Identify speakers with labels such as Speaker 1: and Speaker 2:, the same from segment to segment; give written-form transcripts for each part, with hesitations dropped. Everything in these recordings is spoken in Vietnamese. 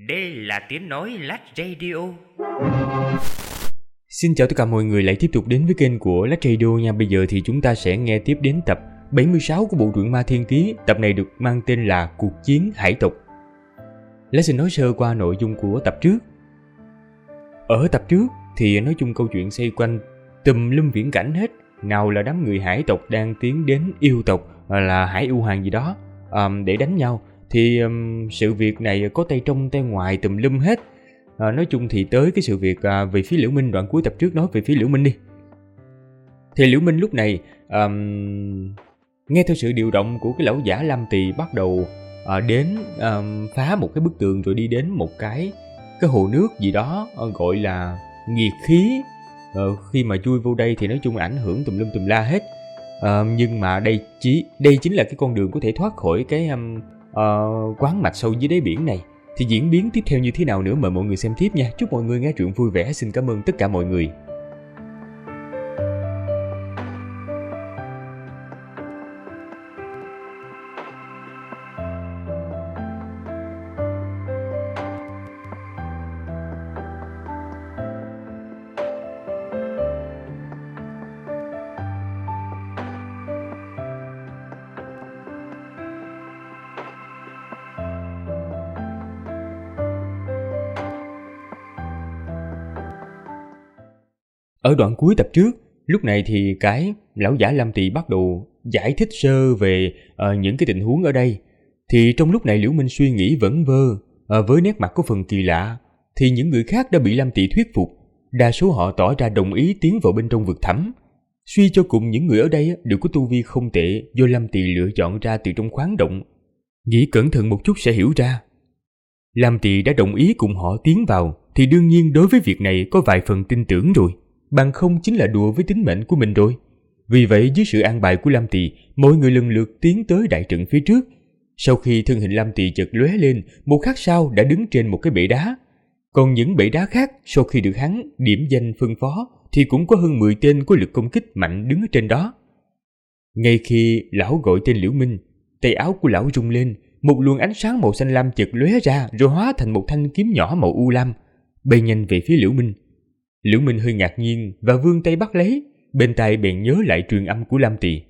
Speaker 1: Đây là tiếng nói Lách Radio.
Speaker 2: Xin chào tất cả mọi người lại tiếp tục đến với kênh của Lách Radio nha. Bây giờ thì chúng ta sẽ nghe tiếp đến tập 76 của bộ truyện Ma Thiên Ký. Tập này được mang tên là Cuộc Chiến Hải Tộc. Lách xin nói sơ qua nội dung của tập trước. Ở tập trước thì nói chung câu chuyện xoay quanh tùm lum viễn cảnh hết. Nào là đám người hải tộc đang tiến đến yêu tộc, là hải yêu hoàng gì đó, để đánh nhau. Thì sự việc này có tay trong tay ngoài tùm lum hết. Nói chung thì tới cái sự việc về phía Liễu Minh. Đoạn cuối tập trước nói về phía Liễu Minh đi. Thì Liễu Minh lúc này nghe theo sự điều động của cái lão giả Lam Tỳ bắt đầu đến phá một cái bức tường, rồi đi đến một cái hồ nước gì đó gọi là nghiệt khí. Khi mà chui vô đây thì nói chung ảnh hưởng tùm lum tùm la hết. Nhưng mà đây chính là cái con đường có thể thoát khỏi cái quán mạch sâu dưới đáy biển này. Thì diễn biến tiếp theo như thế nào nữa mời mọi người xem tiếp nha. Chúc mọi người nghe truyện vui vẻ. Xin cảm ơn tất cả mọi người. Ở đoạn cuối tập trước, lúc này thì cái lão giả Lam Tỳ bắt đầu giải thích sơ về những cái tình huống ở đây. Thì trong lúc này Liễu Minh suy nghĩ vẩn vơ, với nét mặt có phần kỳ lạ, thì những người khác đã bị Lam Tỳ thuyết phục. Đa số họ tỏ ra đồng ý tiến vào bên trong vực thẳm. Suy cho cùng những người ở đây đều có tu vi không tệ do Lam Tỳ lựa chọn ra từ trong khoáng động. Nghĩ cẩn thận một chút sẽ hiểu ra. Lam Tỳ đã đồng ý cùng họ tiến vào, thì đương nhiên đối với việc này có vài phần tin tưởng rồi. Bằng không chính là đùa với tính mệnh của mình rồi. Vì vậy dưới sự an bài của Lam Tỳ, mọi người lần lượt tiến tới đại trận phía trước. Sau khi thân hình Lam Tỳ chợt lóe lên, một khắc sau đã đứng trên một cái bệ đá. Còn những bệ đá khác sau khi được hắn điểm danh phân phó thì cũng có hơn 10 tên có lực công kích mạnh đứng ở trên đó. Ngay khi lão gọi tên Liễu Minh, tay áo của lão rung lên, một luồng ánh sáng màu xanh lam chợt lóe ra rồi hóa thành một thanh kiếm nhỏ màu u lam, bay nhanh về phía Liễu Minh. Liễu Minh hơi ngạc nhiên và vươn tay bắt lấy, bên tai bèn nhớ lại truyền âm của Lam Tỳ.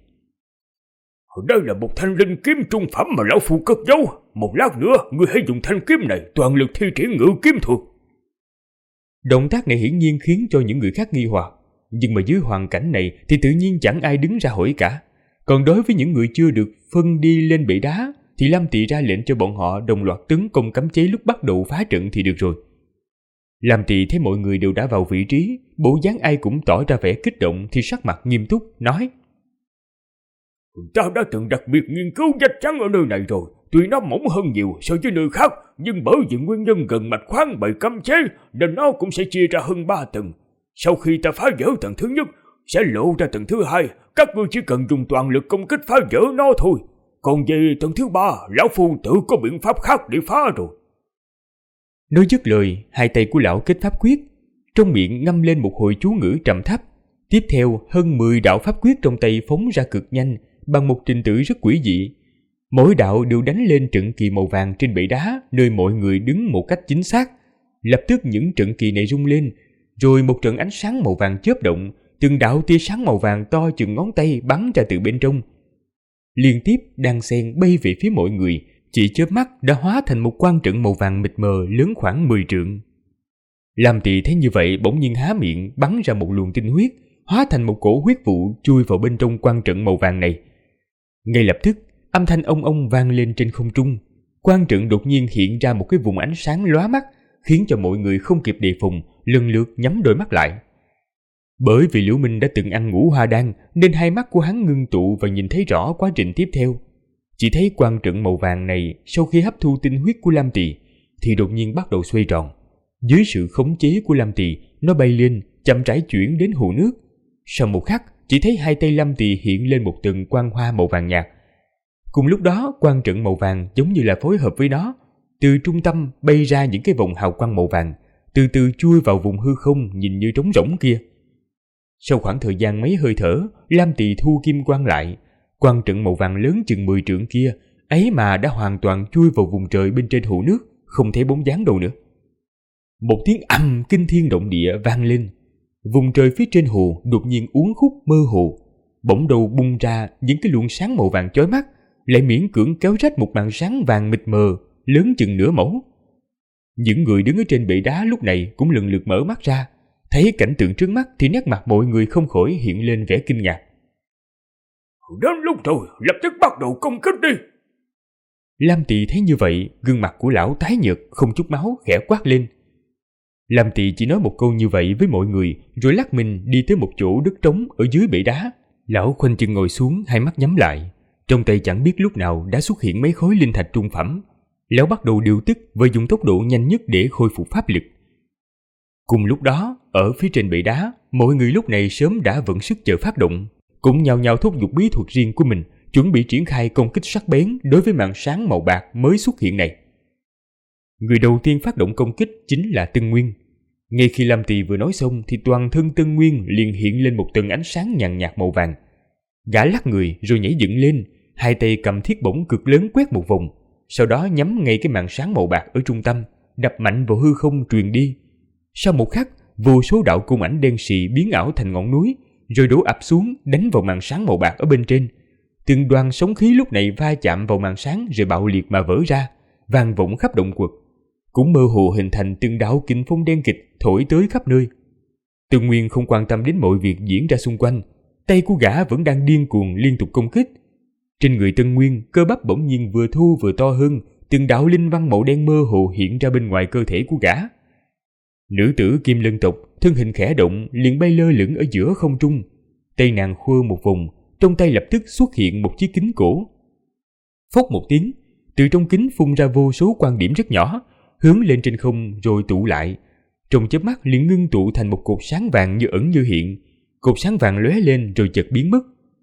Speaker 3: Đây là một thanh linh kiếm trung phẩm mà lão phu cất giấu. Một lát nữa, ngươi hãy dùng thanh kiếm này toàn lực thi triển ngự kiếm thuật.
Speaker 2: Động tác này hiển nhiên khiến cho những người khác nghi hoặc, nhưng mà dưới hoàn cảnh này thì tự nhiên chẳng ai đứng ra hỏi cả. Còn đối với những người chưa được phân đi lên bệ đá, thì Lam Tỳ ra lệnh cho bọn họ đồng loạt tấn công cấm chế lúc bắt đầu phá trận thì được rồi. Lam Tỳ thấy mọi người đều đã vào vị trí, bộ dáng ai cũng tỏ ra vẻ kích động thì sắc mặt nghiêm túc, nói:
Speaker 3: Ta đã từng đặc biệt nghiên cứu vách trắng ở nơi này rồi. Tuy nó mỏng hơn nhiều so với nơi khác, nhưng bởi vì nguyên nhân gần mạch khoáng bày cấm chế nên nó cũng sẽ chia ra hơn 3 tầng. Sau khi ta phá vỡ tầng thứ nhất, sẽ lộ ra tầng thứ 2. Các ngươi chỉ cần dùng toàn lực công kích phá vỡ nó thôi. Còn về tầng thứ 3, lão phu tự có biện pháp khác để phá rồi.
Speaker 2: Nói dứt lời, hai tay của lão kết pháp quyết, trong miệng ngâm lên một hồi chú ngữ trầm thấp. Tiếp theo, hơn 10 đạo pháp quyết trong tay phóng ra cực nhanh, bằng một trình tự rất quỷ dị. Mỗi đạo đều đánh lên trận kỳ màu vàng trên bệ đá, nơi mọi người đứng một cách chính xác. Lập tức những trận kỳ này rung lên, rồi một trận ánh sáng màu vàng chớp động, từng đạo tia sáng màu vàng to chừng ngón tay bắn ra từ bên trong. Liên tiếp đan xen bay về phía mọi người, chỉ chớp mắt đã hóa thành một quang trận màu vàng mịt mờ lớn khoảng 10 trượng. Lam Tỳ thấy như vậy bỗng nhiên há miệng bắn ra một luồng tinh huyết, hóa thành một cổ huyết vụ chui vào bên trong quang trận màu vàng này. Ngay lập tức, âm thanh ông ông vang lên trên không trung. Quang trận đột nhiên hiện ra một cái vùng ánh sáng lóa mắt, khiến cho mọi người không kịp đề phòng, lần lượt nhắm đôi mắt lại. Bởi vì Liễu Minh đã từng ăn ngũ hoa đan, nên hai mắt của hắn ngưng tụ và nhìn thấy rõ quá trình tiếp theo. Chỉ thấy quang trận màu vàng này sau khi hấp thu tinh huyết của Lam Tỳ thì đột nhiên bắt đầu xoay tròn. Dưới sự khống chế của Lam Tỳ, nó bay lên, chậm rãi chuyển đến hồ nước. Sau một khắc, chỉ thấy hai tay Lam Tỳ hiện lên một tầng quang hoa màu vàng nhạt. Cùng lúc đó, quang trận màu vàng giống như là phối hợp với nó, từ trung tâm bay ra những cái vòng hào quang màu vàng, từ từ chui vào vùng hư không nhìn như trống rỗng kia. Sau khoảng thời gian mấy hơi thở, Lam Tỳ thu kim quang lại. Quang trận màu vàng lớn chừng 10 trượng kia ấy mà đã hoàn toàn chui vào vùng trời bên trên hồ nước, không thấy bóng dáng đâu nữa. Một tiếng ầm kinh thiên động địa vang lên. Vùng trời phía trên hồ đột nhiên uốn khúc mơ hồ, bỗng đầu bung ra những cái luồng sáng màu vàng chói mắt, lại miễn cưỡng kéo rách một màn sáng vàng mịt mờ lớn chừng nửa mẫu. Những người đứng ở trên bệ đá lúc này cũng lần lượt mở mắt ra, thấy cảnh tượng trước mắt thì nét mặt mọi người không khỏi hiện lên vẻ kinh ngạc.
Speaker 3: Đến lúc rồi, lập tức bắt đầu công kích đi.
Speaker 2: Lam Tỳ thấy như vậy, gương mặt của lão tái nhợt không chút máu, khẽ quát lên. Lam Tỳ chỉ nói một câu như vậy với mọi người, rồi lắc mình đi tới một chỗ đất trống ở dưới bệ đá. Lão khoanh chân ngồi xuống, hai mắt nhắm lại, trong tay chẳng biết lúc nào đã xuất hiện mấy khối linh thạch trung phẩm. Lão bắt đầu điều tức và dùng tốc độ nhanh nhất để khôi phục pháp lực. Cùng lúc đó, ở phía trên bệ đá, mọi người lúc này sớm đã vận sức chờ phát động, cũng nhao nhao thúc giục bí thuật riêng của mình, chuẩn bị triển khai công kích sắc bén đối với màn sáng màu bạc mới xuất hiện này. Người đầu tiên phát động công kích chính là Tân Nguyên. Ngay khi Lam Tỳ vừa nói xong thì toàn thân Tân Nguyên liền hiện lên một tầng ánh sáng nhàn nhạt màu vàng. Gã lắc người rồi nhảy dựng lên, hai tay cầm thiết bổng cực lớn quét một vòng, sau đó nhắm ngay cái màn sáng màu bạc ở trung tâm, đập mạnh vào hư không truyền đi. Sau một khắc, vô số đạo cung ảnh đen sì biến ảo thành ngọn núi, rồi đổ ập xuống đánh vào màn sáng màu bạc ở bên trên. Từng đoàn sóng khí lúc này va chạm vào màn sáng rồi bạo liệt mà vỡ ra, vang vọng khắp động quật, cũng mơ hồ hình thành từng đạo kình phong đen kịt thổi tới khắp nơi. Tân Nguyên không quan tâm đến mọi việc diễn ra xung quanh, tay của gã vẫn đang điên cuồng liên tục công kích. Trên người Tân Nguyên, cơ bắp bỗng nhiên vừa thu vừa to hơn, từng đạo linh văn màu đen mơ hồ hiện ra bên ngoài cơ thể của gã. Nữ tử Kim Lân tộc thân hình khẽ động liền bay lơ lửng ở giữa không trung, tay nàng khua một vòng, trong tay lập tức xuất hiện một chiếc kính cổ. Phốc một tiếng, từ trong kính phun ra vô số quan điểm rất nhỏ, hướng lên trên không rồi tụ lại, trong chớp mắt liền ngưng tụ thành một cột sáng vàng như ẩn như hiện. Cột sáng vàng lóe lên rồi chợt biến mất.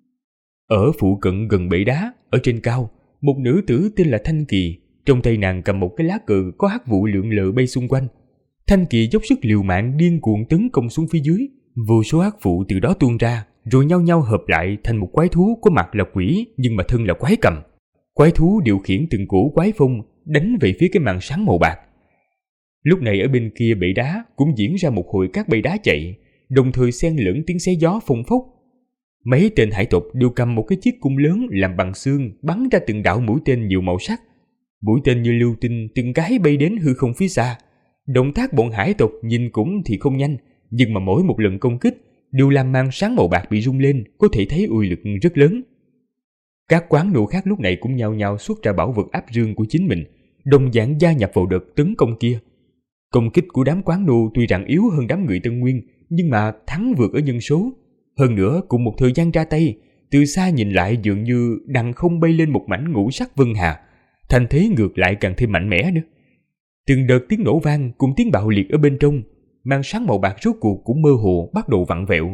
Speaker 2: Ở phụ cận gần bệ đá, ở trên cao, một nữ tử tên là Thanh Kỳ, trong tay nàng cầm một cái lá cờ có hắc vụ lượn lờ bay xung quanh. Thanh Kỳ dốc sức liều mạng điên cuồng tấn công xuống phía dưới, vô số hắc vụ từ đó tuôn ra, rồi nhau nhau hợp lại thành một quái thú có mặt là quỷ nhưng mà thân là quái cầm. Quái thú điều khiển từng cổ quái phong đánh về phía cái màn sáng màu bạc. Lúc này ở bên kia bệ đá cũng diễn ra một hồi các bầy đá chạy, đồng thời xen lẫn tiếng xé gió phồng phốc. Mấy tên hải tộc đều cầm một cái chiếc cung lớn làm bằng xương bắn ra từng đạo mũi tên nhiều màu sắc. Mũi tên như lưu tinh từng cái bay đến hư không phía xa. Động tác bọn hải tộc nhìn cũng thì không nhanh, nhưng mà mỗi một lần công kích đều làm màn sáng màu bạc bị rung lên, có thể thấy uy lực rất lớn. Các quán nô khác lúc này cũng nhao nhao xuất ra bảo vật áp dương của chính mình, đồng dạng gia nhập vào đợt tấn công kia. Công kích của đám quán nô tuy rằng yếu hơn đám người Tân Nguyên, nhưng mà thắng vượt ở nhân số. Hơn nữa cùng một thời gian ra tay, từ xa nhìn lại dường như đằng không bay lên một mảnh ngũ sắc vân hà, thành thế ngược lại càng thêm mạnh mẽ nữa. Từng đợt tiếng nổ vang cùng tiếng bạo liệt ở bên trong, màn sáng màu bạc rốt cuộc cũng mơ hồ bắt đầu vặn vẹo.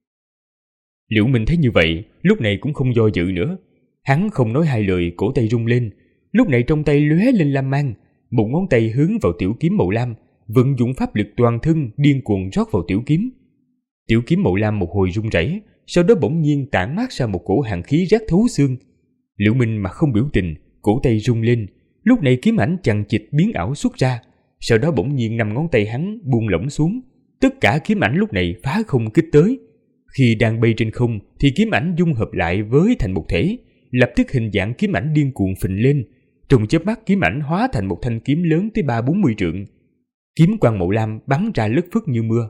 Speaker 2: Liễu Minh thấy như vậy, lúc này cũng không do dự nữa. Hắn không nói hai lời, cổ tay rung lên, lúc này trong tay lóe lên lam mang, một ngón tay hướng vào tiểu kiếm màu lam, vận dụng pháp lực toàn thân điên cuồng rót vào tiểu kiếm. Tiểu kiếm màu lam một hồi rung rẩy, sau đó bỗng nhiên tản mát ra một cổ hàn khí rát thấu xương. Liễu Minh mặt không biểu tình, cổ tay rung lên, lúc này kiếm ảnh chằng chịt biến ảo xuất ra, sau đó bỗng nhiên 5 ngón tay hắn buông lỏng xuống, tất cả kiếm ảnh lúc này phá không kích tới. Khi đang bay trên không thì kiếm ảnh dung hợp lại với thành một thể, lập tức hình dạng kiếm ảnh điên cuồng phình lên, trong chớp mắt kiếm ảnh hóa thành một thanh kiếm lớn tới 30-40 trượng. Kiếm quang màu lam bắn ra lất phất như mưa.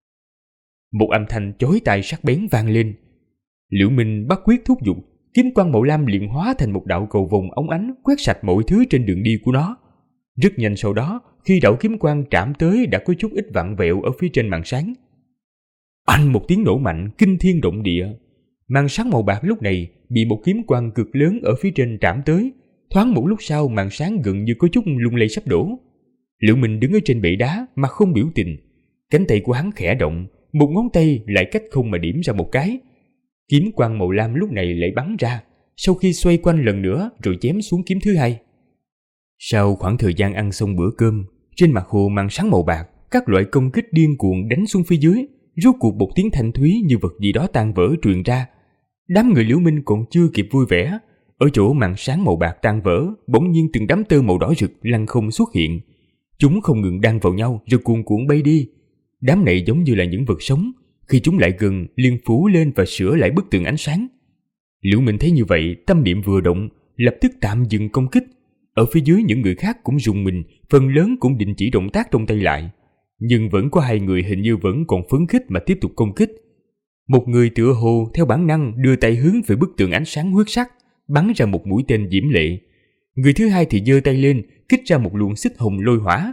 Speaker 2: Một âm thanh chói tai sắc bén vang lên. Liễu Minh bắt quyết thúc giục, kiếm quang màu lam liền hóa thành một đạo cầu vồng óng ánh quét sạch mọi thứ trên đường đi của nó. Rất nhanh sau đó, khi đạo kiếm quang chạm tới đã có chút ít vặn vẹo ở phía trên màn sáng. Oanh một tiếng nổ mạnh kinh thiên động địa. Màn sáng màu bạc lúc này bị một kiếm quang cực lớn ở phía trên chạm tới. Thoáng một lúc sau màn sáng gần như có chút lung lay sắp đổ. Liễu Minh đứng ở trên bệ đá mặt không biểu tình. Cánh tay của hắn khẽ động, một ngón tay lại cách không mà điểm ra một cái. Kiếm quang màu lam lúc này lại bắn ra, sau khi xoay quanh lần nữa rồi chém xuống kiếm thứ hai. Sau khoảng thời gian ăn xong bữa cơm, trên mặt hồ màn sáng màu bạc, các loại công kích điên cuồng đánh xuống phía dưới, rốt cuộc một tiếng thanh thúy như vật gì đó tan vỡ truyền ra. Đám người Liễu Minh còn chưa kịp vui vẻ, ở chỗ màn sáng màu bạc tan vỡ, bỗng nhiên từng đám tơ màu đỏ rực lăng không xuất hiện. Chúng không ngừng đan vào nhau rồi cuồn cuộn bay đi. Đám này giống như là những vật sống, khi chúng lại gần liền phủ lên và sửa lại bức tường ánh sáng. Liễu Minh thấy như vậy, tâm niệm vừa động, lập tức tạm dừng công kích. Ở phía dưới những người khác cũng rùng mình, phần lớn cũng đình chỉ động tác trong tay lại. Nhưng vẫn có 2 người hình như vẫn còn phấn khích mà tiếp tục công kích. Một người tựa hồ theo bản năng đưa tay hướng về bức tường ánh sáng huyết sắc, bắn ra một mũi tên diễm lệ. Người thứ hai thì giơ tay lên, kích ra một luồng xích hồng lôi hỏa.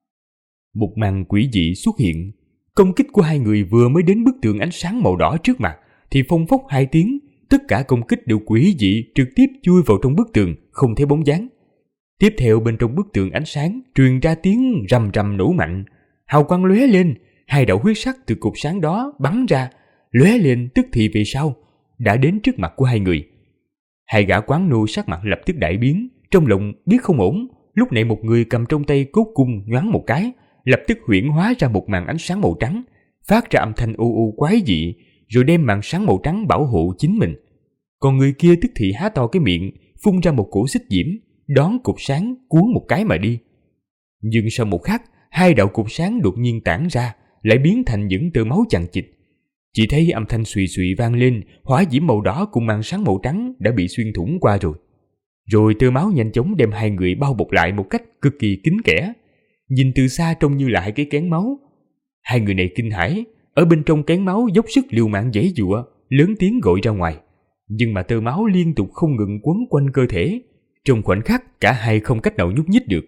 Speaker 2: Một màn quỷ dị xuất hiện. Công kích của 2 người vừa mới đến bức tường ánh sáng màu đỏ trước mặt thì phông phốc 2 tiếng, tất cả công kích đều quỷ dị trực tiếp chui vào trong bức tường, không thấy bóng dáng. Tiếp theo bên trong bức tường ánh sáng truyền ra tiếng rầm rầm nổ mạnh, hào quang lóe lên, 2 đạo huyết sắc từ cột sáng đó bắn ra, lóe lên tức thì về sau đã đến trước mặt của 2 người. 2 gã quán nô sắc mặt lập tức đại biến, trong lòng biết không ổn. Lúc này một người cầm trong tay cốt cung nhoáng một cái, lập tức huyễn hóa ra một màn ánh sáng màu trắng, phát ra âm thanh u u quái dị, rồi đem màn sáng màu trắng bảo hộ chính mình. Còn người kia tức thì há to cái miệng, phun ra một cổ xích diễm, đón cột sáng cuốn một cái mà đi. Nhưng sau một khắc, 2 đạo cột sáng đột nhiên tản ra, lại biến thành những tơ máu chằng chịt. Chỉ thấy âm thanh xùy xùy vang lên, hỏa diễm màu đỏ cùng màn sáng màu trắng đã bị xuyên thủng qua rồi. Rồi tơ máu nhanh chóng đem 2 người bao bọc lại một cách cực kỳ kín kẽ. Nhìn từ xa trông như là 2 cái kén máu. 2 người này kinh hãi, ở bên trong kén máu dốc sức liều mạng giãy giụa, lớn tiếng gọi ra ngoài. Nhưng mà tơ máu liên tục không ngừng quấn quanh cơ thể. Trong khoảnh khắc cả 2 không cách nào nhúc nhích được.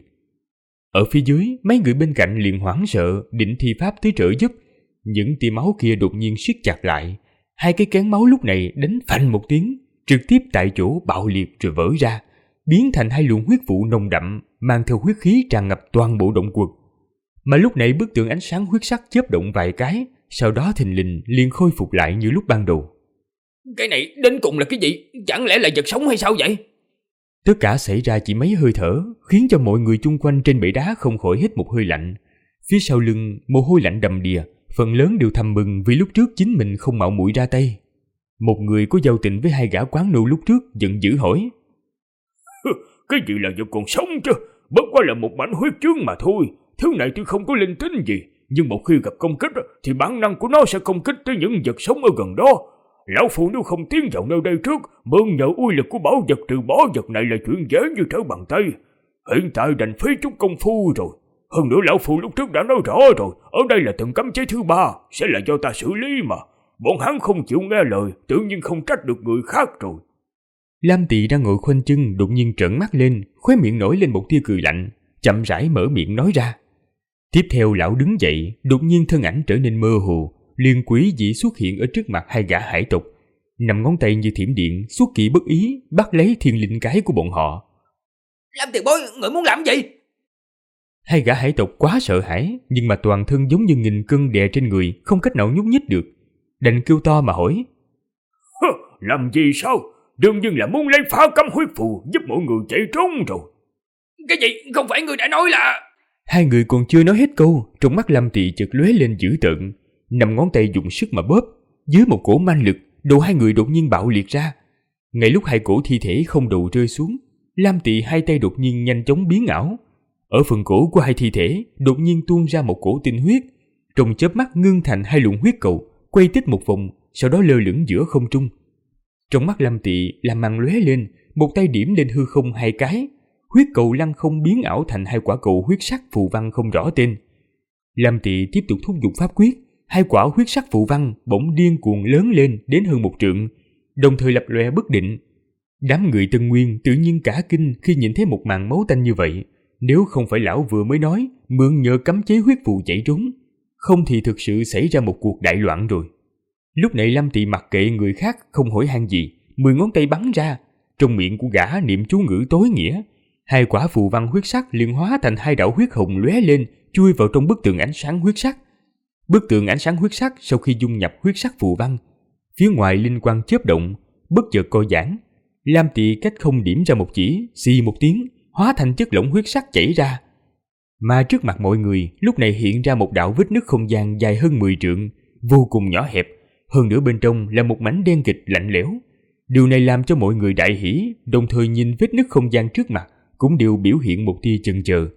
Speaker 2: Ở phía dưới, mấy người bên cạnh liền hoảng sợ, định thi pháp tới trợ giúp. Những tia máu kia đột nhiên siết chặt lại. 2 cái kén máu lúc này đánh phanh một tiếng, trực tiếp tại chỗ bạo liệt rồi vỡ ra, biến thành 2 luồng huyết vụ nồng đậm, mang theo huyết khí tràn ngập toàn bộ động quật. Mà lúc này bức tường ánh sáng huyết sắc chớp động vài cái, sau đó thình lình liền khôi phục lại như lúc ban đầu.
Speaker 3: Cái này đến cùng là cái gì? Chẳng lẽ là vật sống hay sao vậy?
Speaker 2: Tất cả xảy ra chỉ mấy hơi thở, khiến cho mọi người chung quanh trên bệ đá không khỏi hít một hơi lạnh. Phía sau lưng mồ hôi lạnh đầm đìa, phần lớn đều thầm mừng vì lúc trước chính mình không mạo muội ra tay. Một người có giao tình với 2 gã quán nô lúc trước giận dữ hỏi:
Speaker 3: Cái gì là vật còn sống chứ? Bất quá là một mảnh huyết chướng mà thôi. Thứ này tuy không có linh tính gì, nhưng một khi gặp công kích thì bản năng của nó sẽ công kích tới những vật sống ở gần đó. Lão Phu nếu không tiến vào nơi đây trước, mượn nhờ uy lực của bảo vật trừ bỏ vật này là chuyện dễ như trở bàn tay. Hiện tại đành phí chút công phu rồi. Hơn nữa Lão Phu lúc trước đã nói rõ rồi, ở đây là tầng cấm chế thứ 3, sẽ là do ta xử lý mà. Bọn hắn không chịu nghe lời, tự nhiên không trách được người khác rồi.
Speaker 2: Lam Tị đang ngồi khoanh chân đột nhiên trợn mắt lên, khóe miệng nổi lên một tia cười lạnh, chậm rãi mở miệng nói ra. Tiếp theo lão đứng dậy, đột nhiên thân ảnh trở nên mơ hồ, liền quỷ dị xuất hiện ở trước mặt 2 gã hải tộc, 5 ngón tay như thiểm điện xuất kỳ bất ý bắt lấy thiên linh cái của bọn họ.
Speaker 3: Lam tiền bối, người muốn làm gì?
Speaker 2: 2 gã hải tộc quá sợ hãi, nhưng mà toàn thân giống như nghìn cân đè trên người, không cách nào nhúc nhích được, đành kêu to mà hỏi:
Speaker 3: Làm gì sao? Đương nhiên là muốn lấy phá cấm huyết phù giúp mọi người chạy trốn rồi. Cái gì? Không phải người đã nói là...
Speaker 2: 2 người còn chưa nói hết câu, trong mắt Lam Tị chợt lóe lên dữ tợn, 5 ngón tay dùng sức mà bóp, dưới một cổ manh lực, đầu 2 người đột nhiên bạo liệt ra. Ngay lúc 2 cổ thi thể không đầu rơi xuống, Lam Tị 2 tay đột nhiên nhanh chóng biến ảo. Ở phần cổ của 2 thi thể đột nhiên tuôn ra một cổ tinh huyết, trong chớp mắt ngưng thành 2 luồng huyết cầu, quay tít một vòng, sau đó lơ lửng giữa không trung. Trong mắt Lam Tị làm màn lóe lên, một tay điểm lên hư không 2 cái, huyết cầu lăng không biến ảo thành 2 quả cầu huyết sắc phù văn không rõ tên. Lam Tị tiếp tục thúc giục pháp quyết, 2 quả huyết sắc phù văn bỗng điên cuồng lớn lên đến hơn 1 trượng, đồng thời lập lòe bất định. Đám người Tân Nguyên tự nhiên cả kinh khi nhìn thấy một màn máu tanh như vậy. Nếu không phải lão vừa mới nói mượn nhờ cấm chế huyết phù chạy trốn, không thì thực sự xảy ra một cuộc đại loạn rồi. Lúc này Lam Tị mặc kệ người khác không hỏi han gì, 10 ngón tay bắn ra, trong miệng của gã niệm chú ngữ tối nghĩa, 2 quả phù văn huyết sắc liền hóa thành 2 đạo huyết hồng lóe lên, chui vào trong bức tường ánh sáng huyết sắc. Bức tường ánh sáng huyết sắc sau khi dung nhập huyết sắc phù văn, phía ngoài linh quang chớp động, bất chợt co giãn. Lam Tị cách không điểm ra một chỉ, xì một tiếng, hóa thành chất lỏng huyết sắc chảy ra. Mà trước mặt mọi người lúc này hiện ra một đạo vết nứt không gian dài hơn 10 trượng, vô cùng nhỏ hẹp, hơn nữa bên trong là một mảnh đen kịch lạnh lẽo. Điều này làm cho mọi người đại hỉ, đồng thời nhìn vết nứt không gian trước mặt cũng đều biểu hiện một tia chần chờ.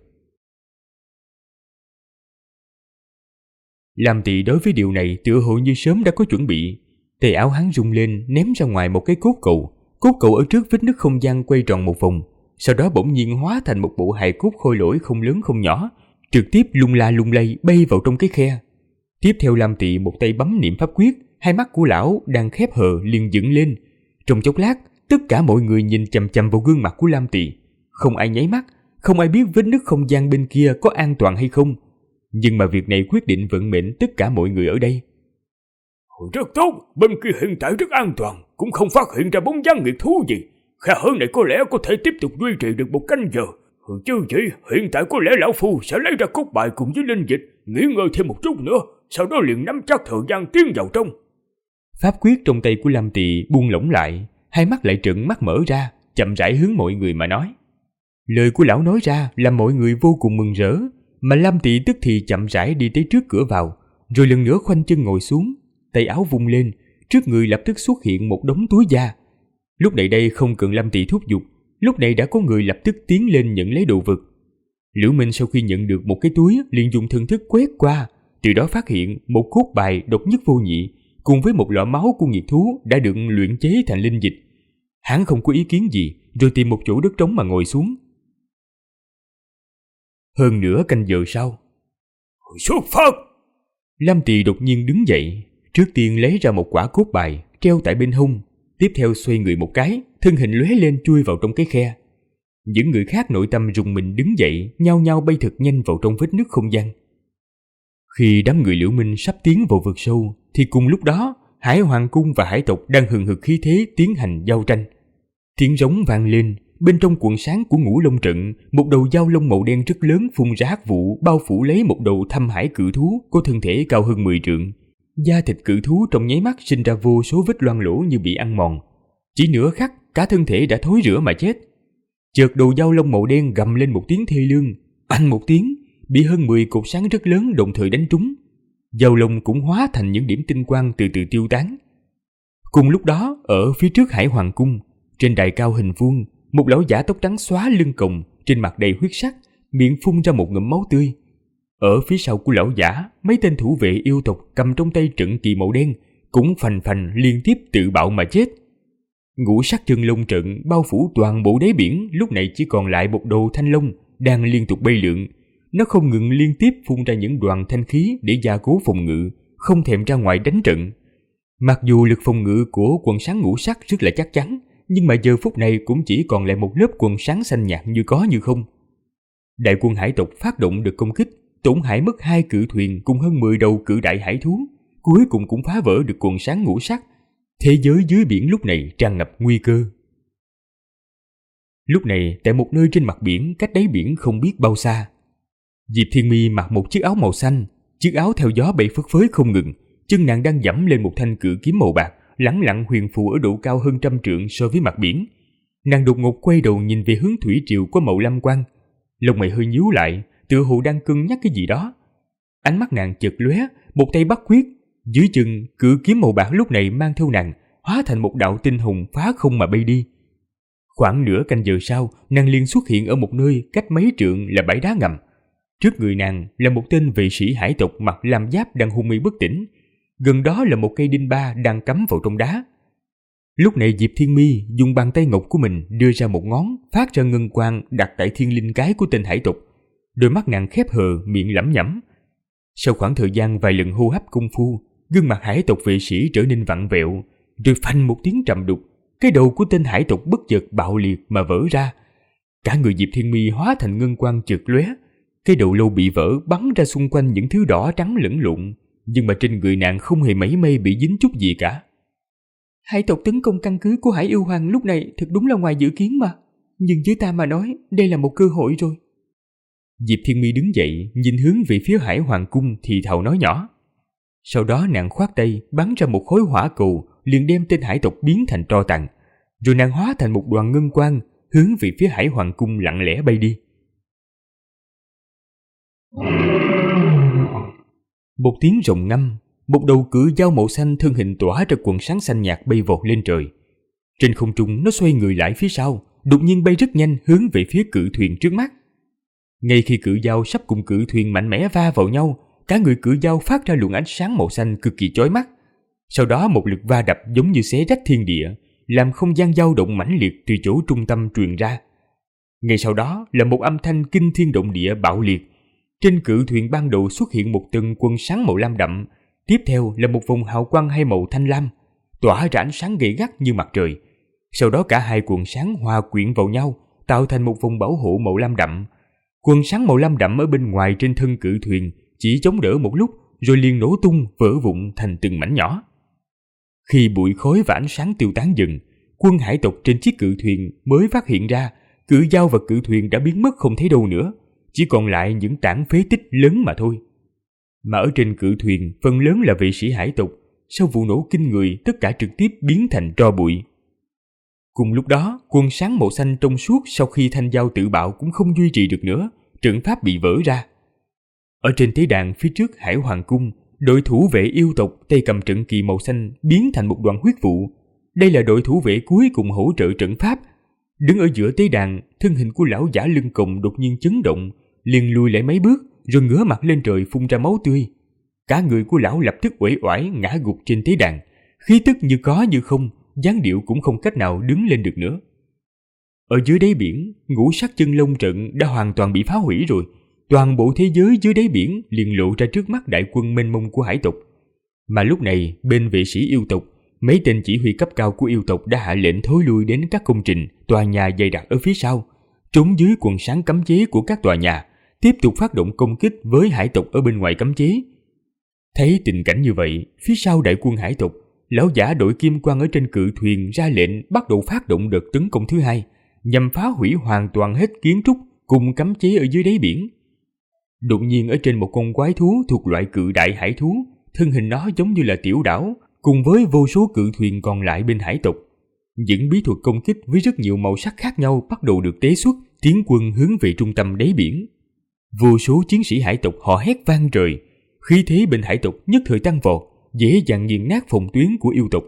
Speaker 2: Lam Tỵ đối với điều này tựa hồ như sớm đã có chuẩn bị. Tay áo hắn rung lên ném ra ngoài một cái cốt cầu ở trước vết nứt không gian quay tròn một vòng, sau đó bỗng nhiên hóa thành một bộ hài cốt khôi lỗi không lớn không nhỏ, trực tiếp lung la lung lay bay vào trong cái khe. Tiếp theo Lam Tỵ một tay bấm niệm pháp quyết, hai mắt của lão đang khép hờ liền dựng lên. Trong chốc lát, tất cả mọi người nhìn chằm chằm vào gương mặt của Lam Tỵ, không ai nháy mắt, không ai biết vết nứt không gian bên kia có an toàn hay không. Nhưng mà việc này quyết định vận mệnh tất cả mọi người ở đây.
Speaker 3: Rất tốt, bên kia hiện tại rất an toàn, cũng không phát hiện ra bóng dáng nghiệt thú gì. Khe hở này có lẽ có thể tiếp tục duy trì được một canh giờ. Chứ gì, hiện tại có lẽ lão phu sẽ lấy ra cốt bài cùng với linh dịch, nghỉ ngơi thêm một chút nữa, sau đó liền nắm chắc thời gian tiến vào trong.
Speaker 2: Pháp quyết trong tay của Lam Tỵ buông lỏng lại, hai mắt lại trợn mắt mở ra, chậm rãi hướng mọi người mà nói. Lời của lão nói ra làm mọi người vô cùng mừng rỡ, mà Lam Tỵ tức thì chậm rãi đi tới trước cửa vào, rồi lần nữa khoanh chân ngồi xuống, tay áo vung lên, trước người lập tức xuất hiện một đống túi da. Lúc này đây không cần Lam Tỵ thúc giục, lúc này đã có người lập tức tiến lên nhận lấy đồ vật. Liễu Minh sau khi nhận được một cái túi liền dùng thần thức quét qua, từ đó phát hiện một cốt bài độc nhất vô nhị cùng với một lọ máu của nghiệt thú đã được luyện chế thành linh dịch. Hắn không có ý kiến gì, rồi tìm một chỗ đất trống mà ngồi xuống. Hơn nửa canh giờ sau,
Speaker 3: xuất phát!
Speaker 2: Lam Tỵ đột nhiên đứng dậy, trước tiên lấy ra một quả cốt bài treo tại bên hông, tiếp theo xoay người một cái, thân hình lóe lên chui vào trong cái khe. Những người khác nội tâm rùng mình đứng dậy, nhao nhao bay thật nhanh vào trong vết nứt không gian. Khi đám người Liễu Minh sắp tiến vào vực sâu, thì cùng lúc đó, Hải Hoàng cung và hải tộc đang hừng hực khí thế tiến hành giao tranh. Tiếng rống vang lên, bên trong cuộn sáng của Ngũ Long trận, một đầu dao lông màu đen rất lớn phun ra hắc vụ bao phủ lấy một đầu thâm hải cự thú có thân thể cao hơn 10 trượng. Da thịt cự thú trong nháy mắt sinh ra vô số vết loang lỗ như bị ăn mòn. Chỉ nửa khắc, cả thân thể đã thối rữa mà chết. Chợt đầu dao lông màu đen gầm lên một tiếng thê lương, oanh một tiếng, bị hơn 10 cột sáng rất lớn đồng thời đánh trúng. Dao lông cũng hóa thành những điểm tinh quang từ từ tiêu tán. Cùng lúc đó, ở phía trước Hải Hoàng cung, trên đài cao hình vuông, một lão giả tóc trắng xóa lưng còng, trên mặt đầy huyết sắc, miệng phun ra một ngụm máu tươi. Ở phía sau của lão giả, mấy tên thủ vệ yêu tộc cầm trong tay trận kỳ màu đen cũng phành phành liên tiếp tự bạo mà chết. Ngũ sắc chân long trận bao phủ toàn bộ đáy biển, lúc này chỉ còn lại một đầu thanh long đang liên tục bay lượn. Nó không ngừng liên tiếp phun ra những đoàn thanh khí để gia cố phòng ngự, không thèm ra ngoài đánh trận. Mặc dù lực phòng ngự của quần sáng ngũ sắc rất là chắc chắn, nhưng mà giờ phút này cũng chỉ còn lại một lớp quần sáng xanh nhạt như có như không. Đại quân hải tộc phát động được công kích, tổn hại mất 2 cự thuyền cùng hơn 10 đầu cự đại hải thú, cuối cùng cũng phá vỡ được quần sáng ngũ sắc. Thế giới dưới biển lúc này tràn ngập nguy cơ. Lúc này, tại một nơi trên mặt biển cách đáy biển không biết bao xa, Diệp Thiên Mi mặc một chiếc áo màu xanh, chiếc áo theo gió bay phất phới không ngừng, chân nàng đang giẫm lên một thanh cự kiếm màu bạc, lẳng lặng huyền phù ở độ cao hơn 100 trượng so với mặt biển. Nàng đột ngột quay đầu nhìn về hướng thủy triều có màu lam quang, lông mày hơi nhíu lại, tựa hồ đang cân nhắc cái gì đó. Ánh mắt nàng chợt lóe, một tay bắt quyết, dưới chân cự kiếm màu bạc lúc này mang theo nàng, hóa thành một đạo tinh hồng phá không mà bay đi. Khoảng nửa canh giờ sau, nàng liền xuất hiện ở một nơi cách mấy trượng là bãi đá ngầm. Trước người nàng là một tên vệ sĩ hải tộc mặc lam giáp đang hôn mê bất tỉnh. Gần đó là một cây đinh ba đang cắm vào trong đá. Lúc này Diệp Thiên Mi dùng bàn tay ngọc của mình đưa ra một ngón, phát ra ngân quang đặt tại thiên linh cái của tên hải tộc. Đôi mắt nàng khép hờ, miệng lẩm nhẩm. Sau khoảng thời gian vài lần hô hấp công phu, gương mặt hải tộc vệ sĩ trở nên vặn vẹo, rồi phanh một tiếng trầm đục, cái đầu của tên hải tộc bất chợt bạo liệt mà vỡ ra. Cả người Diệp Thiên Mi hóa thành ngân quang chợt lóe, cái đầu lâu bị vỡ bắn ra xung quanh những thứ đỏ trắng lẫn lộn, nhưng mà trên người nàng không hề mảy may bị dính chút gì cả. Hải tộc tấn công căn cứ của Hải Yêu Hoàng lúc này thật đúng là ngoài dự kiến mà, nhưng với ta mà nói đây là một cơ hội rồi. Diệp Thiên Mi đứng dậy, nhìn hướng về phía Hải Hoàng cung thì thào nói nhỏ. Sau đó nàng khoát tay bắn ra một khối hỏa cầu, liền đem tên hải tộc biến thành tro tàn, rồi nàng hóa thành một đoàn ngân quang hướng về phía Hải Hoàng cung lặng lẽ bay đi. Một tiếng rồng ngâm, một đầu cự dao màu xanh thân hình tỏa ra quần sáng xanh nhạt bay vọt lên trời. Trên không trung nó xoay người lại phía sau, đột nhiên bay rất nhanh hướng về phía cự thuyền trước mắt. Ngay khi cự dao sắp cùng cự thuyền mạnh mẽ va vào nhau, cả người cự dao phát ra luồng ánh sáng màu xanh cực kỳ chói mắt. Sau đó một lực va đập giống như xé rách thiên địa, làm không gian dao động mãnh liệt từ chỗ trung tâm truyền ra. Ngay sau đó là một âm thanh kinh thiên động địa bạo liệt. Trên cự thuyền ban đầu xuất hiện một tầng quầng sáng màu lam đậm, tiếp theo là một vòng hào quang hai màu thanh lam, tỏa ra ánh sáng gay gắt như mặt trời. Sau đó cả hai quầng sáng hòa quyện vào nhau, tạo thành một vòng bảo hộ màu lam đậm. Quầng sáng màu lam đậm ở bên ngoài trên thân cự thuyền chỉ chống đỡ một lúc rồi liền nổ tung vỡ vụn thành từng mảnh nhỏ. Khi bụi khói và ánh sáng tiêu tán dần, quân hải tộc trên chiếc cự thuyền mới phát hiện ra cự dao và cự thuyền đã biến mất không thấy đâu nữa, chỉ còn lại những tảng phế tích lớn mà thôi. Mà ở trên cự thuyền phần lớn là vệ sĩ hải tộc, sau vụ nổ kinh người tất cả trực tiếp biến thành tro bụi. Cùng lúc đó, quần sáng màu xanh trong suốt sau khi thanh dao tự bạo cũng không duy trì được nữa, trận pháp bị vỡ ra. Ở trên tế đàn phía trước Hải Hoàng cung, đội thủ vệ yêu tộc tay cầm trận kỳ màu xanh biến thành một đoàn huyết vụ. Đây là đội thủ vệ cuối cùng hỗ trợ trận pháp. Đứng ở giữa tế đàn, thân hình của lão giả lưng còng đột nhiên chấn động, liền lùi lại mấy bước, rồi ngửa mặt lên trời phun ra máu tươi. Cả người của lão lập tức uể oải ngã gục trên tế đàn, khí tức như có như không, dáng điệu cũng không cách nào đứng lên được nữa. Ở dưới đáy biển, ngũ sắc chân long trận đã hoàn toàn bị phá hủy rồi. Toàn bộ thế giới dưới đáy biển liền lộ ra trước mắt đại quân mênh mông của hải tộc. Mà lúc này, bên vệ sĩ yêu tộc, mấy tên chỉ huy cấp cao của yêu tộc đã hạ lệnh thối lui đến các công trình, tòa nhà dày đặc ở phía sau, trốn dưới quần sáng cấm chế của các tòa nhà, tiếp tục phát động công kích với hải tộc ở bên ngoài cấm chế. Thấy tình cảnh như vậy, phía sau đại quân hải tộc, lão giả đội kim quang ở trên cự thuyền ra lệnh bắt đầu phát động đợt tấn công thứ hai, nhằm phá hủy hoàn toàn hết kiến trúc cùng cấm chế ở dưới đáy biển. Đột nhiên ở trên một con quái thú thuộc loại cự đại hải thú, thân hình nó giống như là tiểu đảo, cùng với vô số cự thuyền còn lại bên hải tộc. Những bí thuật công kích với rất nhiều màu sắc khác nhau bắt đầu được tế xuất, tiến quân hướng về trung tâm đáy biển. Vô số chiến sĩ hải tộc hò hét vang trời, khí thế bên hải tộc nhất thời tăng vọt, dễ dàng nghiền nát phòng tuyến của yêu tộc.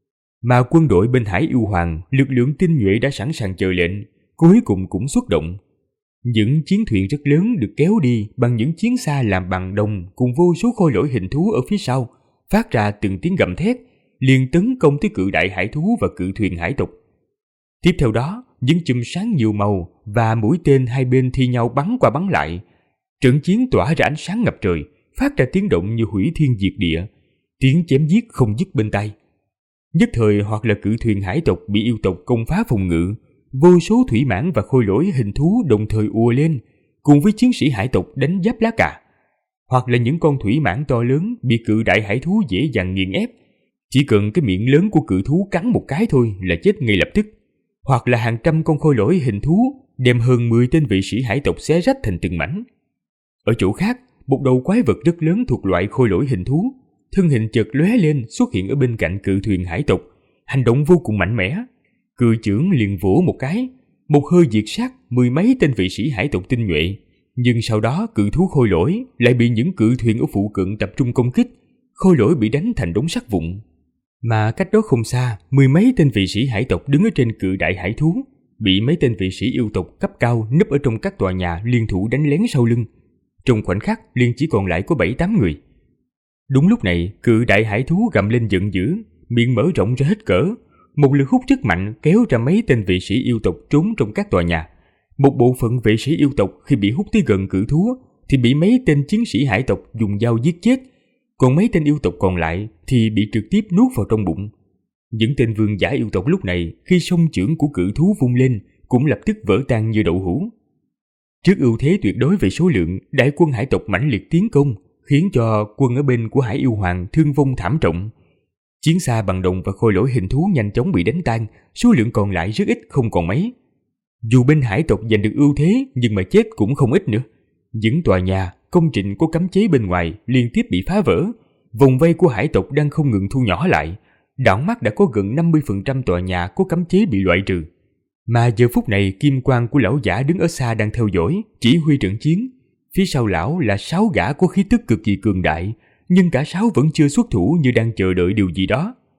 Speaker 2: Mà quân đội bên Hải Yêu Hoàng, lực lượng tinh nhuệ đã sẵn sàng chờ lệnh, cuối cùng cũng xuất động. Những chiến thuyền rất lớn được kéo đi bằng những chiến xa làm bằng đồng cùng vô số khôi lỗi hình thú ở phía sau, phát ra từng tiếng gầm thét, liền tấn công tới cự đại hải thú và cự thuyền hải tộc. Tiếp theo đó, những chùm sáng nhiều màu và mũi tên hai bên thi nhau bắn qua bắn lại. Trận chiến tỏa ra ánh sáng ngập trời, phát ra tiếng động như hủy thiên diệt địa, tiếng chém giết không dứt bên tai. Nhất thời hoặc là cự thuyền hải tộc bị yêu tộc công phá phòng ngự, vô số thủy mãng và khôi lỗi hình thú đồng thời ùa lên, cùng với chiến sĩ hải tộc đánh giáp lá cà. Hoặc là những con thủy mãng to lớn bị cự đại hải thú dễ dàng nghiền ép, chỉ cần cái miệng lớn của cự thú cắn một cái thôi là chết ngay lập tức. Hoặc là hàng trăm con khôi lỗi hình thú đem hơn 10 tên vệ sĩ hải tộc xé rách thành từng mảnh. Ở chỗ khác, một đầu quái vật rất lớn thuộc loại khôi lỗi hình thú, thân hình chợt lóe lên xuất hiện ở bên cạnh cự thuyền hải tộc, hành động vô cùng mạnh mẽ. Cự chưởng liền vỗ một cái, một hơi diệt sát 10 mấy tên vệ sĩ hải tộc tinh nhuệ. Nhưng sau đó cự thú khôi lỗi lại bị những cự thuyền ở phụ cận tập trung công kích, khôi lỗi bị đánh thành đống sắt vụn. Mà cách đó không xa, 10 mấy tên vệ sĩ hải tộc đứng ở trên cự đại hải thú, bị mấy tên vệ sĩ yêu tộc cấp cao núp ở trong các tòa nhà liên thủ đánh lén sau lưng. Trong khoảnh khắc liền chỉ còn lại có 7-8 người. Đúng lúc này, cự đại hải thú gầm lên giận dữ, miệng mở rộng ra hết cỡ, một lực hút rất mạnh kéo ra mấy tên vệ sĩ yêu tộc trốn trong các tòa nhà. Một bộ phận vệ sĩ yêu tộc khi bị hút tới gần cự thú thì bị mấy tên chiến sĩ hải tộc dùng dao giết chết, còn mấy tên yêu tộc còn lại thì bị trực tiếp nuốt vào trong bụng. Những tên vương giả yêu tộc lúc này khi song chưởng của cự thú vung lên cũng lập tức vỡ tan như đậu hũ. Trước ưu thế tuyệt đối về số lượng, đại quân hải tộc mãnh liệt tiến công, khiến cho quân ở bên của Hải Yêu Hoàng thương vong thảm trọng. Chiến xa bằng đồng và khôi lỗi hình thú nhanh chóng bị đánh tan, số lượng còn lại rất ít không còn mấy. Dù bên hải tộc giành được ưu thế nhưng mà chết cũng không ít nữa. Những tòa nhà, công trình có cấm chế bên ngoài liên tiếp bị phá vỡ, vòng vây của hải tộc đang không ngừng thu nhỏ lại. Đảo mắt đã có gần 50% tòa nhà có cấm chế bị loại trừ. Mà giờ phút này kim quang của lão giả đứng ở xa đang theo dõi, chỉ huy trận chiến. Phía sau lão là 6 gã có khí tức cực kỳ cường đại, nhưng cả 6 vẫn chưa xuất thủ như đang chờ đợi điều gì đó.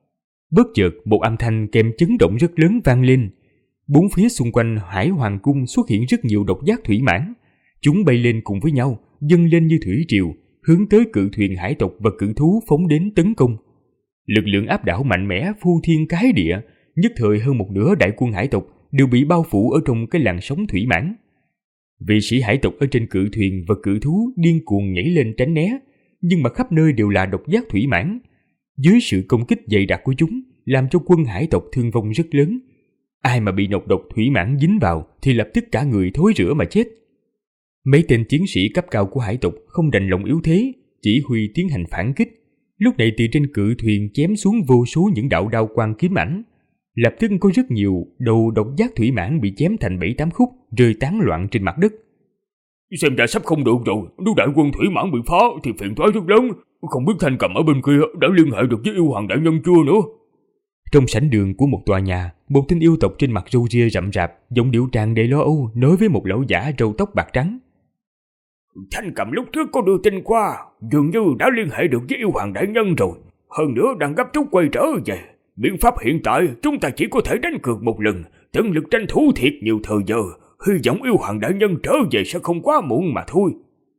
Speaker 2: Bất chợt một âm thanh kèm chấn động rất lớn vang lên. Bốn phía xung quanh Hải Hoàng cung xuất hiện rất nhiều độc giác thủy mãng. Chúng bay lên cùng với nhau, dâng lên như thủy triều, hướng tới cự thuyền hải tộc và cự thú phóng đến tấn công. Lực lượng áp đảo mạnh mẽ phu thiên cái địa, nhất thời hơn một nửa đại quân hải tộc đều bị bao phủ ở trong cái làn sóng thủy mãng. Vị sĩ hải tộc ở trên cự thuyền và cự thú điên cuồng nhảy lên tránh né, nhưng mà khắp nơi đều là độc giác thủy mãng. Dưới sự công kích dày đặc của chúng, làm cho quân hải tộc thương vong rất lớn. Ai mà bị nọc độc thủy mãng dính vào thì lập tức cả người thối rữa mà chết. Mấy tên chiến sĩ cấp cao của hải tộc không đành lòng yếu thế, chỉ huy tiến hành phản kích. Lúc này từ trên cự thuyền chém xuống vô số những đạo đao quang kiếm ảnh. Lập tức có rất nhiều đầu độc giác thủy mãng bị chém thành 7-8 khúc, rơi tán loạn trên mặt đất.
Speaker 3: Xem ra sắp không được rồi, nếu đại quân thủy mãng bị phá thì phiền toái rất lớn. Không biết Thanh Cầm ở bên kia đã liên hệ được với yêu hoàng đại nhân chưa nữa.
Speaker 2: Trong sảnh đường của một tòa nhà, một tên yêu tộc trên mặt râu ria rậm rạp, giọng điệu tràn đầy lo âu nói với một lão giả râu tóc bạc trắng.
Speaker 3: Thanh Cầm lúc trước có đưa tin qua, dường như đã liên hệ được với yêu hoàng đại nhân rồi. Hơn nữa đang gấp rút quay trở về. Biện pháp hiện tại chúng ta chỉ có thể đánh cược một lần, tận lực tranh thủ thiệt nhiều thời giờ. Hy vọng yêu hoàng đại nhân trở về sẽ không quá muộn mà thôi.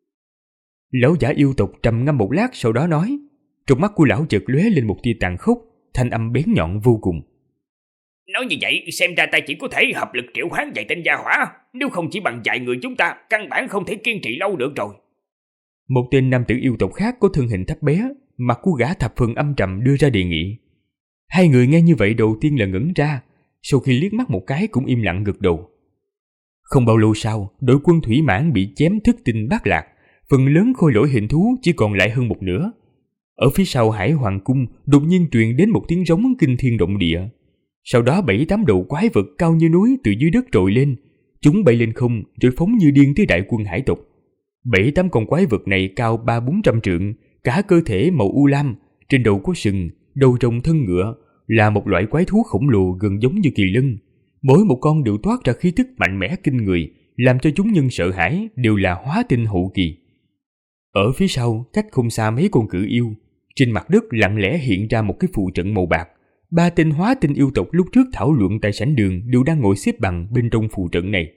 Speaker 2: Lão giả yêu tộc trầm ngâm một lát sau đó nói. Trong mắt của lão chợt lóe lên một tia tàn khốc, thanh âm bén nhọn vô cùng.
Speaker 1: Nói như vậy xem ra ta chỉ có thể hợp lực triệu hoán vài tên gia hỏa, nếu không chỉ bằng vài người chúng ta căn bản không thể kiên trì lâu được rồi.
Speaker 2: Một tên nam tử yêu tộc khác có thân hình thấp bé, mặt của gã thập phần âm trầm đưa ra đề nghị. Hai người nghe như vậy đầu tiên là ngẩn ra, sau khi liếc mắt một cái cũng im lặng gật đầu. Không bao lâu sau, đội quân thủy mãng bị chém thất tinh bát lạc, phần lớn khôi lỗi hình thú chỉ còn lại hơn một nửa. Ở phía sau Hải Hoàng cung đột nhiên truyền đến một tiếng rống kinh thiên động địa. Sau đó 7-8 đầu quái vật cao như núi từ dưới đất trồi lên, chúng bay lên không rồi phóng như điên tới đại quân hải tộc. 7-8 con quái vật này cao 300-400 trượng, cả cơ thể màu u lam, trên đầu có sừng, đầu rồng thân ngựa, là một loại quái thú khổng lồ gần giống như kỳ lân. Mỗi một con đều toát ra khí tức mạnh mẽ kinh người, làm cho chúng nhân sợ hãi, đều là hóa tinh hậu kỳ. Ở phía sau, cách không xa mấy con cự yêu, trên mặt đất lặng lẽ hiện ra một cái phù trận màu bạc. 3 tên hóa tinh yêu tộc lúc trước thảo luận tại sảnh đường đều đang ngồi xếp bằng bên trong phù trận này.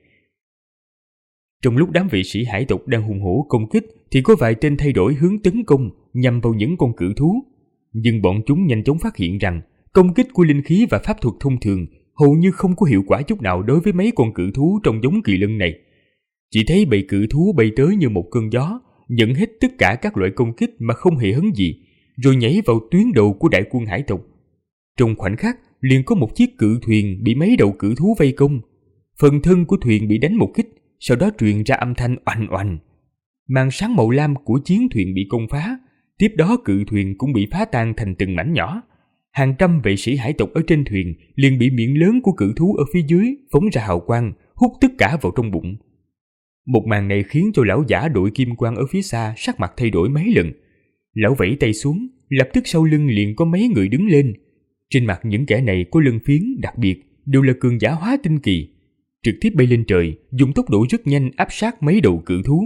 Speaker 2: Trong lúc đám vệ sĩ hải tộc đang hùng hổ công kích thì có vài tên thay đổi hướng tấn công nhằm vào những con cự thú. Nhưng bọn chúng nhanh chóng phát hiện rằng công kích của linh khí và pháp thuật thông thường hầu như không có hiệu quả chút nào đối với mấy con cự thú trong giống kỳ lân này. Chỉ thấy bầy cự thú bay tới như một cơn gió, nhận hết tất cả các loại công kích mà không hề hấn gì, rồi nhảy vào tuyến đầu của đại quân hải tộc. Trong khoảnh khắc liền có một chiếc cự thuyền bị mấy đầu cự thú vây công. Phần thân của thuyền bị đánh một kích, sau đó truyền ra âm thanh oành oành. Màn sáng màu lam của chiến thuyền bị công phá, tiếp đó cự thuyền cũng bị phá tan thành từng mảnh nhỏ. Hàng trăm vệ sĩ hải tộc ở trên thuyền liền bị miệng lớn của cự thú ở phía dưới phóng ra hào quang, hút tất cả vào trong bụng. Một màn này khiến cho lão giả đội kim quang ở phía xa sắc mặt thay đổi mấy lần. Lão vẫy tay xuống, lập tức sau lưng liền có mấy người đứng lên. Trên mặt những kẻ này có lân phiến đặc biệt, đều là cường giả hóa tinh kỳ, trực tiếp bay lên trời, dùng tốc độ rất nhanh áp sát mấy đầu cự thú.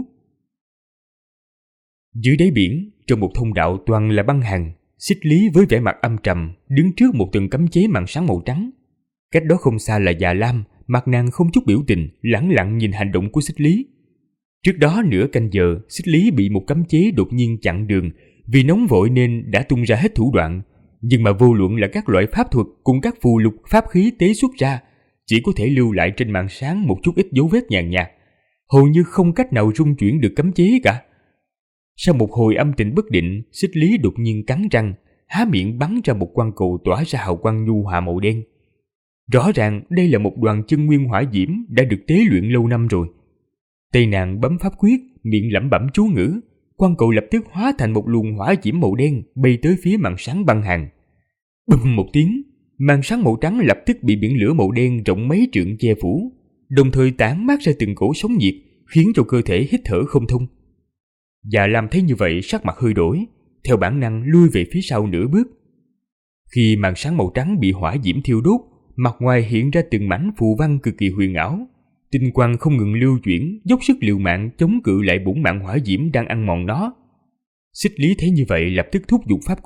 Speaker 2: Dưới đáy biển, trong một thông đạo toàn là băng hàng, Xích Lý với vẻ mặt âm trầm đứng trước một tầng cấm chế màn sáng màu trắng. Cách đó không xa là Già Lam, mặt nàng không chút biểu tình, lẳng lặng nhìn hành động của Xích Lý. Trước đó nửa canh giờ, Xích Lý bị một cấm chế đột nhiên chặn đường, vì nóng vội nên đã tung ra hết thủ đoạn. Nhưng mà vô luận là các loại pháp thuật cùng các phù lục pháp khí tế xuất ra, chỉ có thể lưu lại trên màn sáng một chút ít dấu vết nhàn nhạt, hầu như không cách nào rung chuyển được cấm chế cả. Sau một hồi âm tình bất định, Xích Lý đột nhiên cắn răng, há miệng bắn ra một quang cầu tỏa ra hào quang nhu hòa màu đen. Rõ ràng đây là một đoàn chân nguyên hỏa diễm đã được tế luyện lâu năm rồi. Tay nàng bấm pháp quyết, miệng lẩm bẩm chú ngữ, quang cầu lập tức hóa thành một luồng hỏa diễm màu đen bay tới phía màn sáng băng hàng. Bùm một tiếng, màn sáng màu trắng lập tức bị biển lửa màu đen rộng mấy trượng che phủ, đồng thời tản mát ra từng cổ sóng nhiệt, khiến cho cơ thể hít thở không thông. Và làm thấy như vậy sắc mặt hơi đổi, theo bản năng lui về phía sau nửa bước. Khi màn sáng màu trắng bị hỏa diễm thiêu đốt, mặt ngoài hiện ra từng mảnh phù văn cực kỳ huyền ảo, tinh quang không ngừng lưu chuyển, dốc sức liều mạng chống cự lại bổn mạng hỏa diễm đang ăn mòn nó. Xích Lý thấy như vậy lập tức thúc giục pháp quyết,